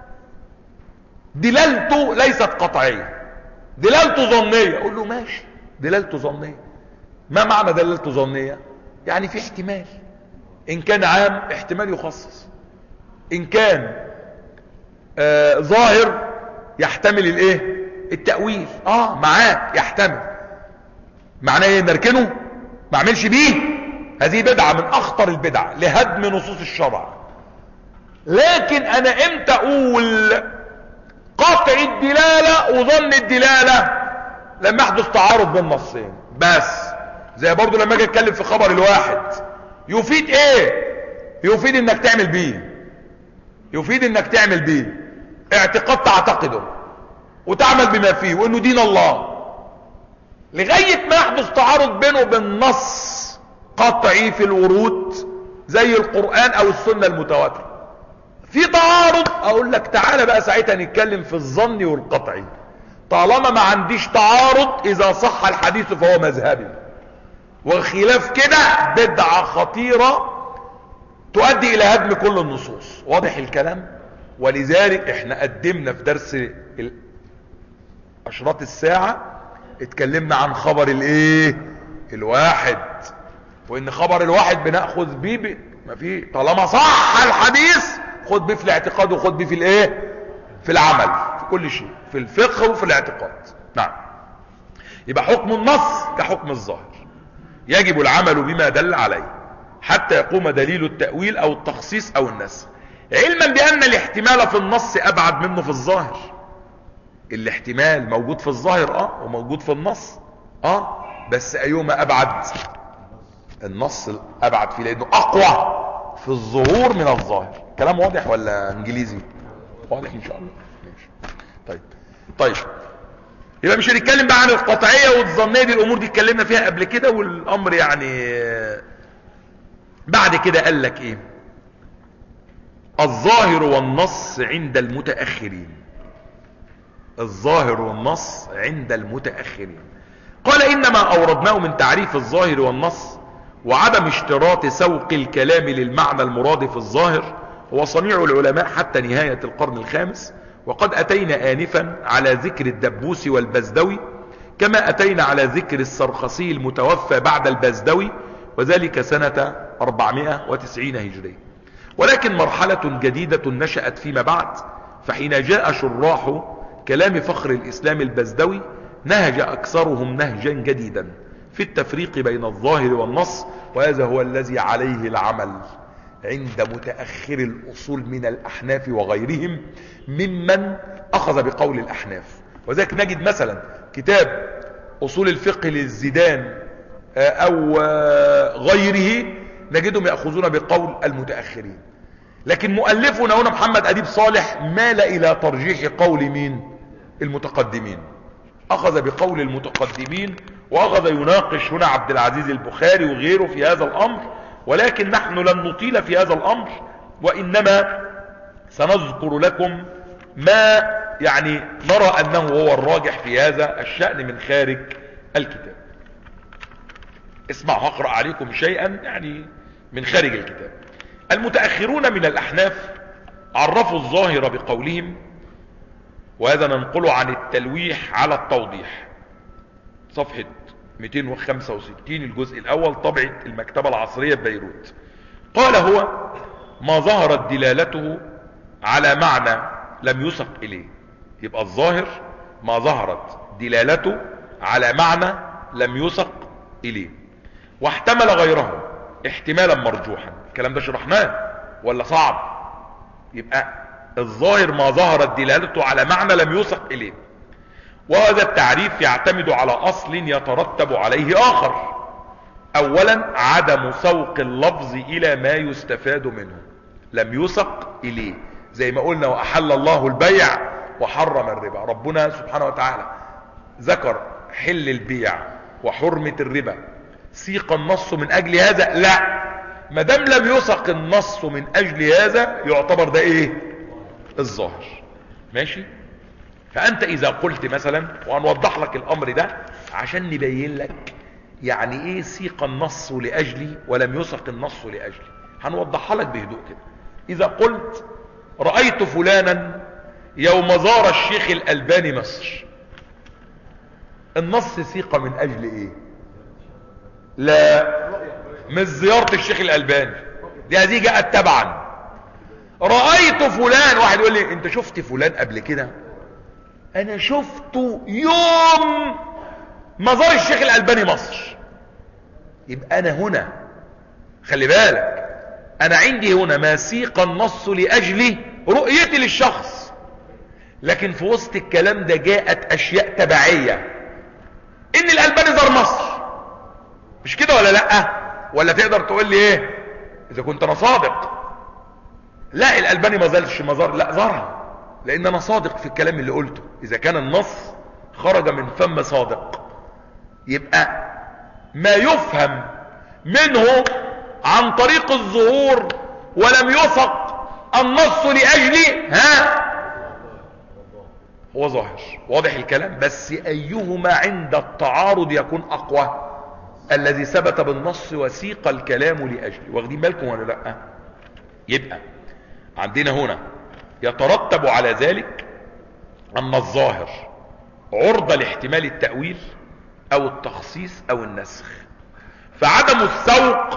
دلالته ليست قطعية، دلالته ظنية. اقول له ماشي، دلالته ظنية. ما معنى دلالته ظنية؟ يعني في احتمال، ان كان عام احتمال يخصص، ان كان آه ظاهر يحتمل الايه؟ التأويل. اه معاك، يحتمل. معناه ايه؟ نركنه ما اعملش بيه؟ هذه بدعة من اخطر البدع لهدم نصوص الشرع. لكن انا امتى اقول قطع الدلالة وظن الدلالة؟ لما يحدث تعارض بين نصين بس. زي برضو لما اجي اتكلم في خبر الواحد، يفيد ايه؟ يفيد انك تعمل بيه، يفيد انك تعمل بيه اعتقاد تعتقده وتعمل بما فيه وانه دين الله، لغاية ما يحدث تعارض بينه وبين نص قطعي في الورود زي القرآن او السنة المتواترة. في تعارض، اقول لك تعالى بقى ساعتها نتكلم في الظن والقطعي. طالما ما عنديش تعارض، اذا صح الحديث فهو مذهبي، وخلاف كده بدعة خطيرة تؤدي الى هدم كل النصوص. واضح الكلام؟ ولذلك احنا قدمنا في درس اشراط الساعة اتكلمنا عن خبر الايه؟ الواحد، وان خبر الواحد بناخذ بيه ما في، طالما صح الحديث خد بيه في الاعتقاد وخد بيه في الايه؟ في العمل، في كل شيء، في الفقه وفي الاعتقاد. نعم. يبقى حكم النص كحكم الظاهر، يجب العمل بما دل عليه حتى يقوم دليل التأويل او التخصيص او النسخ، علما بان الاحتمال في النص ابعد منه في الظاهر. الاحتمال موجود في الظاهر اه وموجود في النص اه، بس ايهما ابعد؟ النص ابعد فيه لانه اقوى في الظهور من الظاهر. كلام واضح ولا انجليزي؟ واضح ان شاء الله. ماشي. طيب طيب يبقى مش هنتكلم بقى عن القطعية والظنية، دي الامور دي اتكلمنا فيها قبل كده، والامر يعني بعد كده قال لك ايه؟ الظاهر والنص عند المتأخرين. الظاهر والنص عند المتأخرين. قال انما اوردناه من تعريف الظاهر والنص وعدم اشتراط سوق الكلام للمعنى المراد في الظاهر هو صنيع العلماء حتى نهاية القرن الخامس. وقد اتينا انفا على ذكر الدبوس والبزدوي، كما اتينا على ذكر السرخسي المتوفى بعد البزدوي، وذلك سنة أربعمائة وتسعين هجرية. ولكن مرحلة جديدة نشأت فيما بعد، فحين جاء شراح كلام فخر الإسلام البزدوي نهج أكثرهم نهجا جديدا في التفريق بين الظاهر والنص، وهذا هو الذي عليه العمل عند متأخر الأصول من الأحناف وغيرهم ممن أخذ بقول الأحناف. وذلك نجد مثلا كتاب أصول الفقه للزيدان او غيره نجدهم يأخذون بقول المتأخرين. لكن مؤلفنا هنا محمد أديب صالح مال الى ترجيح قول مين؟ المتقدمين. اخذ بقول المتقدمين واخذ يناقش هنا عبد العزيز البخاري وغيره في هذا الامر، ولكن نحن لن نطيل في هذا الامر، وانما سنذكر لكم ما يعني نرى انه هو الراجح في هذا الشأن من خارج الكتاب. اسمعوا هقرأ عليكم شيئا يعني من خارج الكتاب. المتأخرون من الأحناف عرفوا الظاهر بقولهم، وهذا ننقله عن التلويح على التوضيح صفحة مئتين وخمسة وستين الجزء الأول طبعة المكتبة العصرية ببيروت. قال هو ما ظهرت دلالته على معنى لم يسق إليه. يبقى الظاهر ما ظهرت دلالته على معنى لم يسق إليه، واحتمل غيره احتمالا مرجوحا. الكلام ده شرحناه ولا صعب؟ يبقى الظاهر ما ظهرت دلالته على معنى لم يسق إليه، وهذا التعريف يعتمد على أصل يترتب عليه آخر. أولا عدم سوق اللفظ إلى ما يستفاد منه. لم يسق إليه زي ما قلنا وأحل الله البيع وحرم الربا. ربنا سبحانه وتعالى ذكر حل البيع وحرمة الربا، سيق النص من أجل هذا؟ لا، ما دام لم يسق النص من أجل هذا يعتبر ده إيه؟ الظاهر. ماشي؟ فأنت إذا قلت مثلا، وهنوضح لك الأمر ده عشان نبين لك يعني إيه سيق النص لأجلي ولم يسق النص لأجلي، هنوضحها لك بهدوء كده. إذا قلت رأيت فلانا يوم زار الشيخ الألباني مصر، النص سيق من أجل إيه؟ لا، مش زيارة الشيخ الألباني، دي هذه جاءت تبعا. رأيت فلان، واحد يقول لي انت شفت فلان قبل كده؟ انا شفته يوم مزار الشيخ الألباني مصر. يبقى انا هنا خلي بالك، انا عندي هنا ما سيق النص لأجل رؤيتي للشخص، لكن في وسط الكلام ده جاءت اشياء تبعية. ان الألباني زار مصر، مش كده ولا لا؟ ولا تقدر تقول لي ايه اذا كنت انا صادق؟ لا، الألباني ما زالش مزار، لا زارها، لان انا صادق في الكلام اللي قلته. اذا كان النص خرج من فم صادق، يبقى ما يفهم منه عن طريق الظهور ولم يسق النص لأجله ها هو ظاهر. واضح الكلام؟ بس ايهما عند التعارض يكون اقوى؟ الذي ثبت بالنص وسيق الكلام لأجله. واخدين بالكم ولا لا؟ يبقى عندنا هنا يترتب على ذلك ان الظاهر عرضة لاحتمال التأويل او التخصيص او النسخ. فعدم السوق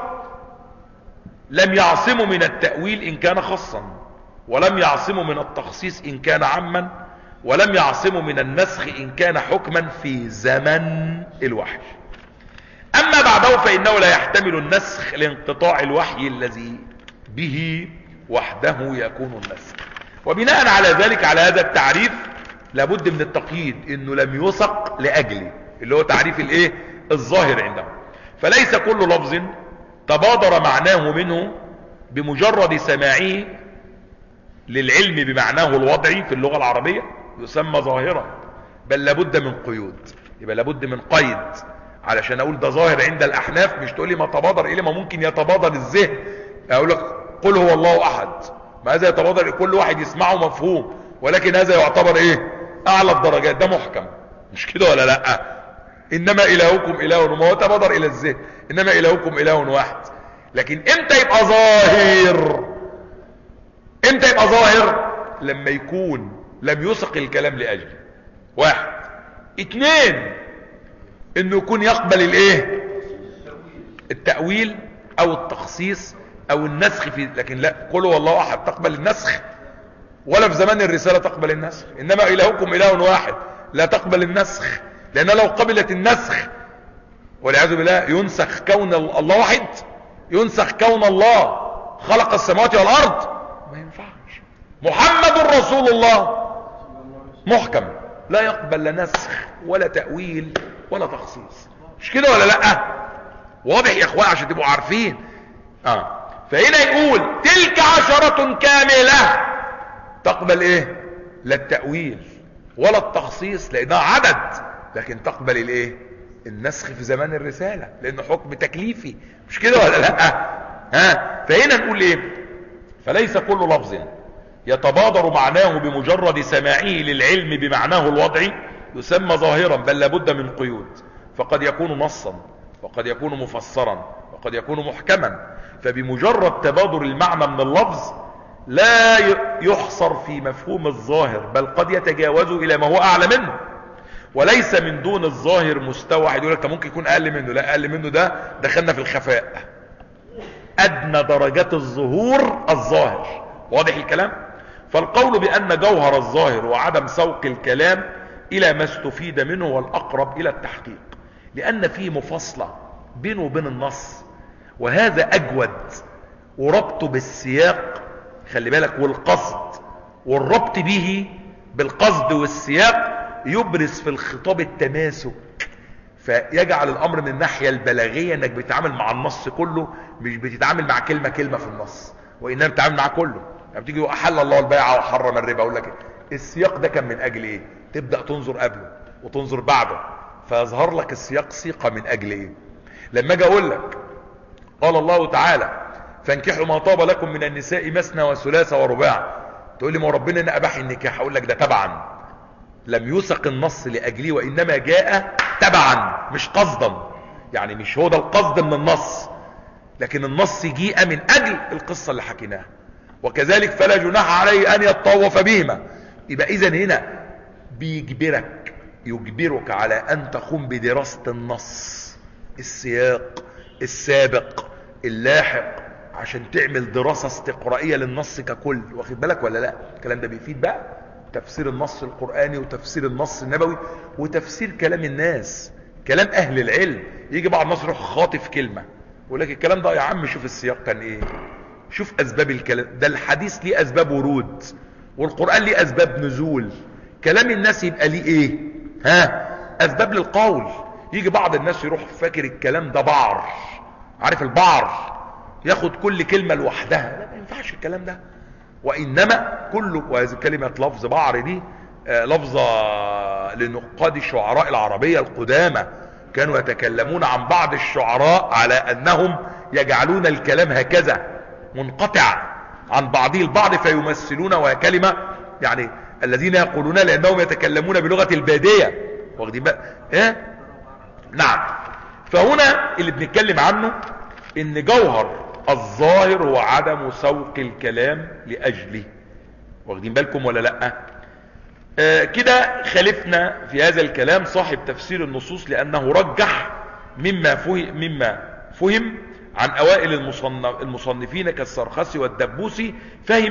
لم يعصم من التأويل ان كان خاصا، ولم يعصم من التخصيص ان كان عاما، ولم يعصم من النسخ ان كان حكما في زمن الوحي. اما بعده فانه لا يحتمل النسخ لانقطاع الوحي الذي به وحده يكون النسخ. وبناء على ذلك، على هذا التعريف لابد من التقييد انه لم يسق لاجله، اللي هو تعريف الايه؟ الظاهر عندهم. فليس كل لفظ تبادر معناه منه بمجرد سماعه للعلم بمعناه الوضعي في اللغة العربية يسمى ظاهرا، بل لابد من قيود. يبقى لابد من قيد علشان اقول ده ظاهر عند الاحناف. مش تقول لي ما تبادر اليه، ما ممكن يتبادر الذهن. اقول لك قل هو الله احد، ما هذا يتبادر كل واحد يسمعه مفهوم، ولكن هذا يعتبر ايه؟ اعلى الدرجات، ده محكم، مش كده ولا لا؟ انما الهكم اله، وما هو تبادر الى الذهن، انما الهكم اله واحد. لكن امتى يبقى ظاهر؟ امتى يبقى ظاهر؟ لما يكون لم يسق الكلام لاجله. واحد. اتنين، انه يكون يقبل الايه؟ التأويل او التخصيص او النسخ فيه. لكن لا، قل هو الله احد تقبل النسخ، ولا في زمان الرسالة تقبل النسخ. انما الهكم اله واحد لا تقبل النسخ، لان لو قبلت النسخ والعياذ بالله ينسخ كون الله واحد، ينسخ كون الله خلق السماوات والارض، ما ينفعش. محمد رسول الله محكم لا يقبل لا نسخ ولا تأويل ولا تخصيص، مش كده ولا لا؟ واضح يا اخوان عشان تبقوا عارفين. اه فهنا يقول تلك عشرة كاملة تقبل ايه؟ لا التأويل ولا التخصيص لانها عدد، لكن تقبل الايه؟ النسخ في زمان الرسالة لانه حكم تكليفي، مش كده ولا لا؟ ها فهنا نقول ايه؟ فليس كل لفظ يتبادر معناه بمجرد سماعه للعلم بمعناه الوضعي يسمى ظاهرا، بل لابد من قيود، فقد يكون نصا وقد يكون مفسرا وقد يكون محكما، فبمجرد تبادر المعنى من اللفظ لا يحصر في مفهوم الظاهر، بل قد يتجاوز الى ما هو اعلى منه، وليس من دون الظاهر مستوى. يقول لك ممكن يكون اقل منه، لا اقل منه ده دخلنا في الخفاء، ادنى درجات الظهور الظاهر. واضح الكلام؟ فالقول بان جوهر الظاهر وعدم سوق الكلام الى ما استفيد منه والاقرب الى التحقيق، لان فيه مفاصلة بينه وبين النص، وهذا اجود، وربطه بالسياق خلي بالك والقصد، والربط به بالقصد والسياق يبرز في الخطاب التماسك، فيجعل الامر من الناحية البلاغية انك بتتعامل مع النص كله، مش بتتعامل مع كلمة كلمة في النص، وانما بتتعامل مع كله. يعني بتيجي احل الله البيع وحرم الربا، اقول لك السياق ده كان من اجل ايه؟ تبدأ تنظر قبله وتنظر بعده، فيظهر لك السياق سيقة من اجل ايه. لما اجي اقول لك قال الله تعالى فانكحوا ما طاب لكم من النساء مثنى وثلاث ورباع، تقول لي ما ربنا ان اباح النكاح، اقول لك ده تبعا لم يسق النص لاجله، وانما جاء تبعا مش قصدا، يعني مش هو ده القصد من النص، لكن النص جيء من اجل القصة اللي حكيناها. وكذلك فلا جناح عليه ان يتطوف بهما، يبقى اذا هنا بيجبرك يجبرك على ان تقوم بدراسة النص، السياق السابق اللاحق، عشان تعمل دراسة استقرائية للنص ككل. واخد بالك ولا لا؟ الكلام ده بيفيد بقى تفسير النص القرآني وتفسير النص النبوي وتفسير كلام الناس، كلام اهل العلم. يجي بعض الناس يروح خاطف كلمة يقول لك الكلام ده يا عم شوف السياق كان ايه، شوف اسباب الكلام ده، الحديث ليه اسباب ورود والقرآن ليه اسباب نزول، كلام الناس يبقى ليه ايه؟ ها اسباب للقول. يجي بعض الناس يروح فاكر الكلام ده بعر، عارف البعر، ياخد كل كلمة لوحدها، لا ما ينفعش الكلام ده. وانما كله، وهذه كلمة لفظ بعر دي آه لفظة لنقاد الشعراء العربية القدامى، كانوا يتكلمون عن بعض الشعراء على انهم يجعلون الكلام هكذا منقطع عن بعضه البعض فيمثلون، وكلمة يعني الذين يقولون لانهم يتكلمون بلغة البادية. واخدين بقى ايه؟ نعم. فهنا اللي بنتكلم عنه ان جوهر الظاهر هو عدم سوق الكلام لاجله. واخدين بالكم ولا لا؟ آه كده خالفنا في هذا الكلام صاحب تفسير النصوص، لانه رجح مما فهم, مما فهم عن اوائل المصنف المصنفين كالسرخسي والدبوسي، فهم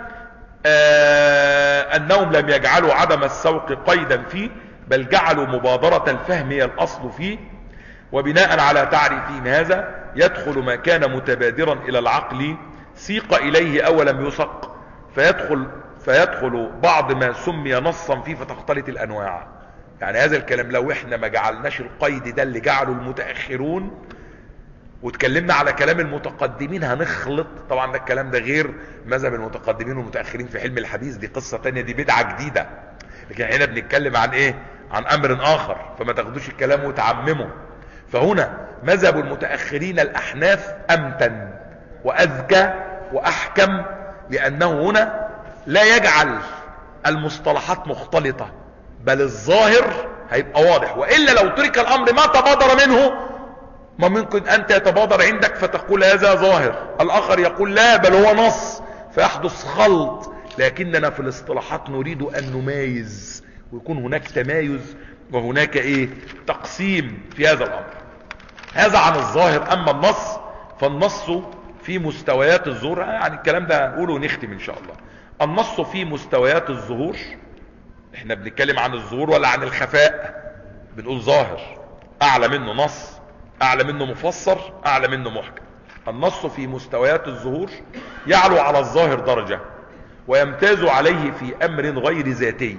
آه انهم لم يجعلوا عدم السوق قيدا فيه، بل جعلوا مبادرة الفهم هي الاصل فيه، وبناء على تعريفهم هذا يدخل ما كان متبادرا الى العقل سيق اليه او لم يسق، فيدخل فيدخل بعض ما سمي نصا فيه فتختلط الانواع. يعني هذا الكلام لو احنا ما جعلناش القيد ده اللي جعله المتأخرون واتكلمنا على كلام المتقدمين هنخلط. طبعا ده الكلام ده غير مذهب المتقدمين والمتأخرين في علم الحديث، دي قصة تانية، دي بدعة جديدة. لكن هنا بنتكلم عن ايه؟ عن امر اخر، فما تاخدوش الكلام وتعممه. فهنا مذهب المتأخرين الاحناف امتن واذكى واحكم، لانه هنا لا يجعل المصطلحات مختلطة، بل الظاهر هيبقى واضح. وإلا لو ترك الأمر ما تبادر منه، ما ممكن أنت يتبادر عندك فتقول هذا ظاهر، الآخر يقول لا بل هو نص، فيحدث خلط. لكننا في الاصطلاحات نريد أن نميز، ويكون هناك تمايز وهناك إيه؟ تقسيم في هذا الأمر. هذا عن الظاهر. أما النص فالنص في مستويات الظهور، يعني الكلام ده هنقوله ونختم إن شاء الله. النص في مستويات الظهور، احنا بنتكلم عن الظهور ولا عن الخفاء؟ بنقول ظاهر، اعلى منه نص، اعلى منه مفسر، اعلى منه محكم. النص في مستويات الظهور يعلو على الظاهر درجة ويمتاز عليه في امر غير ذاتي.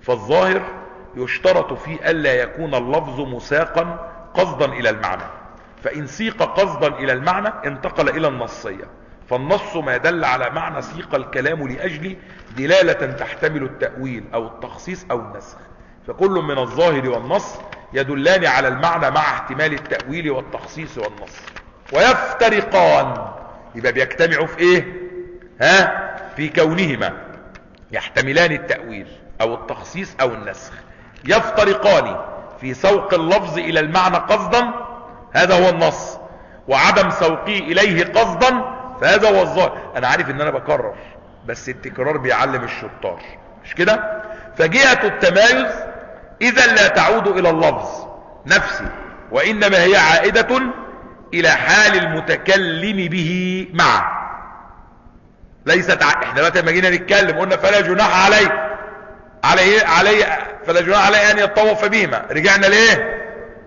فالظاهر يشترط فيه الا يكون اللفظ مساقا قصدا الى المعنى، فإن سيق قصدا إلى المعنى انتقل إلى النصية. فالنص ما دل على معنى سيق الكلام لأجل دلالة تحتمل التأويل أو التخصيص أو النسخ. فكل من الظاهر والنص يدلان على المعنى مع احتمال التأويل والتخصيص والنص، ويفترقان. يبقى بيجتمعوا في ايه؟ ها؟ في كونهما يحتملان التأويل او التخصيص او النسخ. يفترقان في سوق اللفظ الى المعنى قصدا، هذا هو النص، وعدم سوقه اليه قصدا، فهذا هو الظاهر. انا عارف ان انا بكرر، بس التكرار بيعلم الشطار، مش كده؟ فجهة التمايز اذا لا تعود الى اللفظ نفسه، وانما هي عائدة الى حال المتكلم به معه. ليست ع... احنا دلوقتي لما جينا نتكلم قلنا فلا جناح عليه عليه عليه فلا جناح عليه ان يطوف بهما. رجعنا ليه؟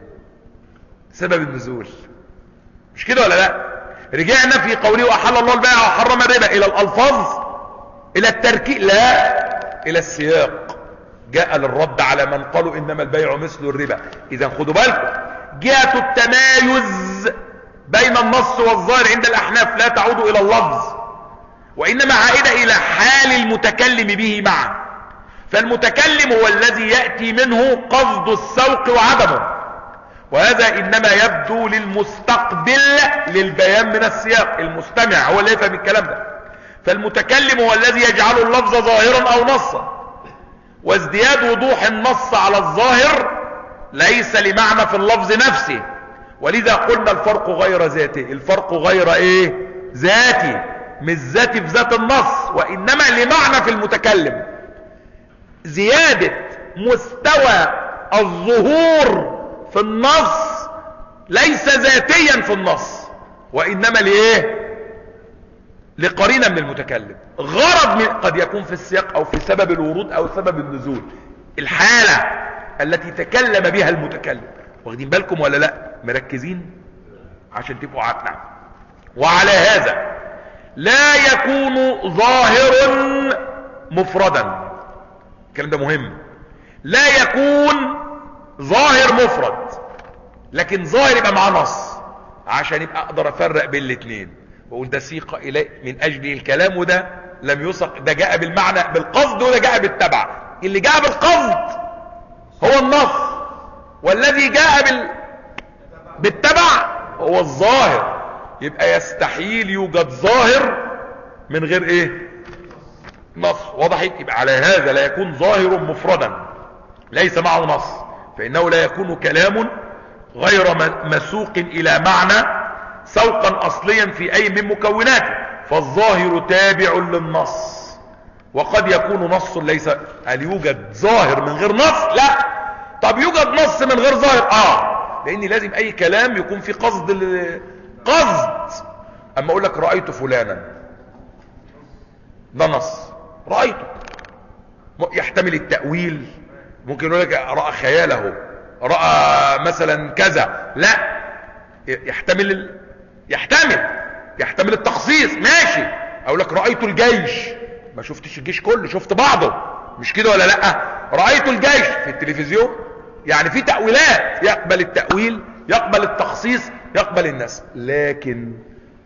سبب النزول، مش كده ولا لا؟ رجعنا في قوله احل الله البيع وحرم الربا الى الالفاظ، الى التركيب، لا، الى السياق. جاء للرد على من قالوا انما البيع مثل الربا. اذا خدوا بالكم، جهة التمايز بين النص والظاهر عند الاحناف لا تعود الى اللفظ، وانما عائدة الى حال المتكلم به معه. فالمتكلم هو الذي يأتي منه قصد السوق وعدمه، وهذا انما يبدو للمستقبل للبيان من السياق. المستمع هو اللي يفهم الكلام ده. فالمتكلم هو الذي يجعل اللفظ ظاهرا او نصا، وازدياد وضوح النص على الظاهر ليس لمعنى في اللفظ نفسه، ولذا قلنا الفرق غير ذاته. الفرق غير ايه؟ ذاتي، مش ذاتي في ذات النص، وانما لمعنى في المتكلم. زيادة مستوى الظهور في النص ليس ذاتيا في النص، وانما لايه؟ لقرينة من المتكلم. غرض من قد يكون في السياق او في سبب الورود او سبب النزول، الحالة التي تكلم بها المتكلم. واخدين بالكم ولا لا؟ مركزين عشان تبقوا عارفين. وعلى هذا لا يكون ظاهر مفردا. الكلام ده مهم. لا يكون ظاهر مفرد، لكن ظاهر يبقى معاه نص، عشان يبقى اقدر افرق بين الاثنين واقول ده سيق اليه من اجل الكلام، وده لم يسق، ده جاء بالمعنى بالقصد وده جاء بالتبع. اللي جاء بالقصد هو النص، والذي جاء بال... بالتبع هو الظاهر. يبقى يستحيل يوجد ظاهر من غير ايه؟ نص. وضحت؟ يبقى على هذا لا يكون ظاهر مفردا ليس معه نص، فانه لا يكون كلام غير مسوق الى معنى سوقا اصليا في اي من مكوناته. فالظاهر تابع للنص، وقد يكون نص ليس. هل يوجد ظاهر من غير نص؟ لا. طب يوجد نص من غير ظاهر؟ اه، لان لازم اي كلام يكون في قصد ال... قصد. اما اقول لك رأيت فلانا، ده نص، رأيته، يحتمل التأويل. ممكن يقول لك رأى خياله، رأى مثلا كذا، لا، يحتمل ال... يحتمل يحتمل التخصيص، ماشي. اقول لك رأيت الجيش، ما شفتش الجيش كله، شفت بعضه، مش كده ولا لا؟ رأيت الجيش في التلفزيون، يعني في تأويلات، يقبل التأويل، يقبل التخصيص، يقبل النسخ. لكن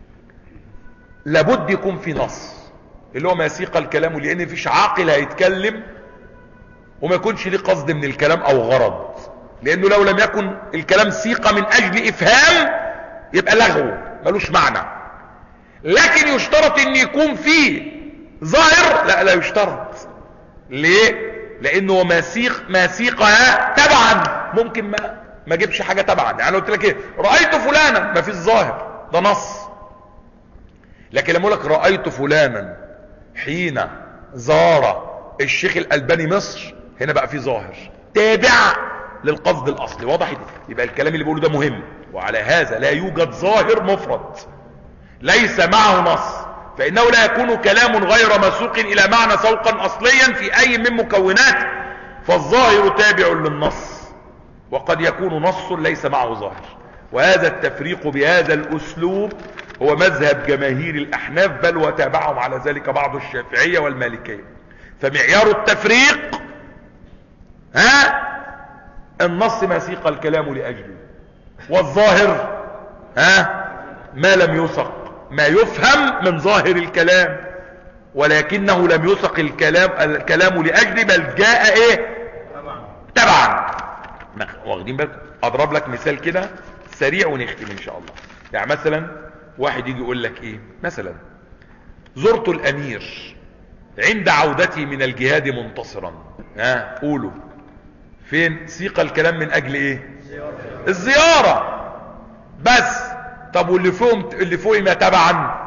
لابد يكون في نص اللي هو ما يسيق الكلام، لان مفيش عاقل هيتكلم وما يكونش ليه قصد من الكلام او غرض، لانه لو لم يكن الكلام سيق من اجل افهام يبقى لغو ملوش معنى. لكن يشترط ان يكون فيه ظاهر؟ لا، لا يشترط. ليه؟ لانه ما سيق ما سيقها تبعا، ممكن ما ما جيبش حاجه تبعا. يعني قلت لك ايه؟ رايت فلانا، ما فيش ظاهر، ده نص. لكن لما اقول لك رايت فلانا حين زار الشيخ الألباني مصر، هنا بقى في ظاهر تابع للقصد الاصلي. وضحت؟ يبقى الكلام اللي بقوله ده مهم. وعلى هذا لا يوجد ظاهر مفرد ليس معه نص، فانه لا يكون كلام غير مسوق الى معنى سوقا اصليا في اي من مكوناته. فالظاهر تابع للنص، وقد يكون نص ليس معه ظاهر. وهذا التفريق بهذا الاسلوب هو مذهب جماهير الاحناف، بل وتابعهم على ذلك بعض الشافعية والمالكية. فمعيار التفريق ها النص ما سيق الكلام لاجله، والظاهر ها ما لم يسق، ما يفهم من ظاهر الكلام ولكنه لم يسق الكلام الكلام لاجل بل جاء ايه تبعا. واخدين بالكم؟ اضرب لك مثال كده سريع ونختم ان شاء الله. يعني مثلا واحد يجي يقول لك ايه مثلا زرت الامير عند عودتي من الجهاد منتصرا. ها قولوا فين سيق الكلام من اجل ايه الزيارة بس. طب واللي فهم اللي فهم تبعا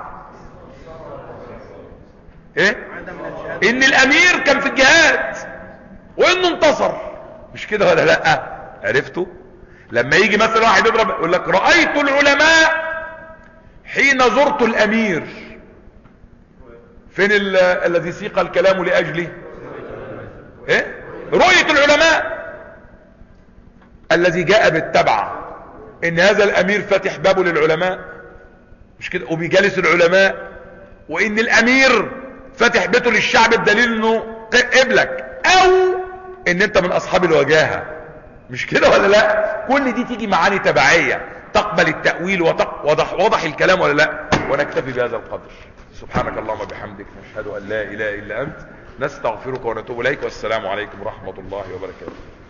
ايه ان الامير كان في الجهاد وانه انتصر، مش كده ولا لا؟ عرفتوا؟ لما يجي مثلا واحد يضرب يقول لك رأيت العلماء حين زرت الامير، فين الذي سيق الكلام لاجله ايه رؤية العلماء الذي جاء بالتبع ان هذا الامير فتح بابه للعلماء، مش كده؟ وبيجالس العلماء، وان الامير فتح بيته للشعب بدليل انه قبلك او ان انت من اصحاب الوجاهة، مش كده ولا لا؟ كل دي تيجي معاني تبعية تقبل التأويل ووضح وضح الكلام ولا لا؟ ونكتفي بهذا القدر. سبحانك اللهم وبحمدك نشهد ان لا اله الا انت نستغفرك ونتوب اليك، والسلام عليكم ورحمة الله وبركاته.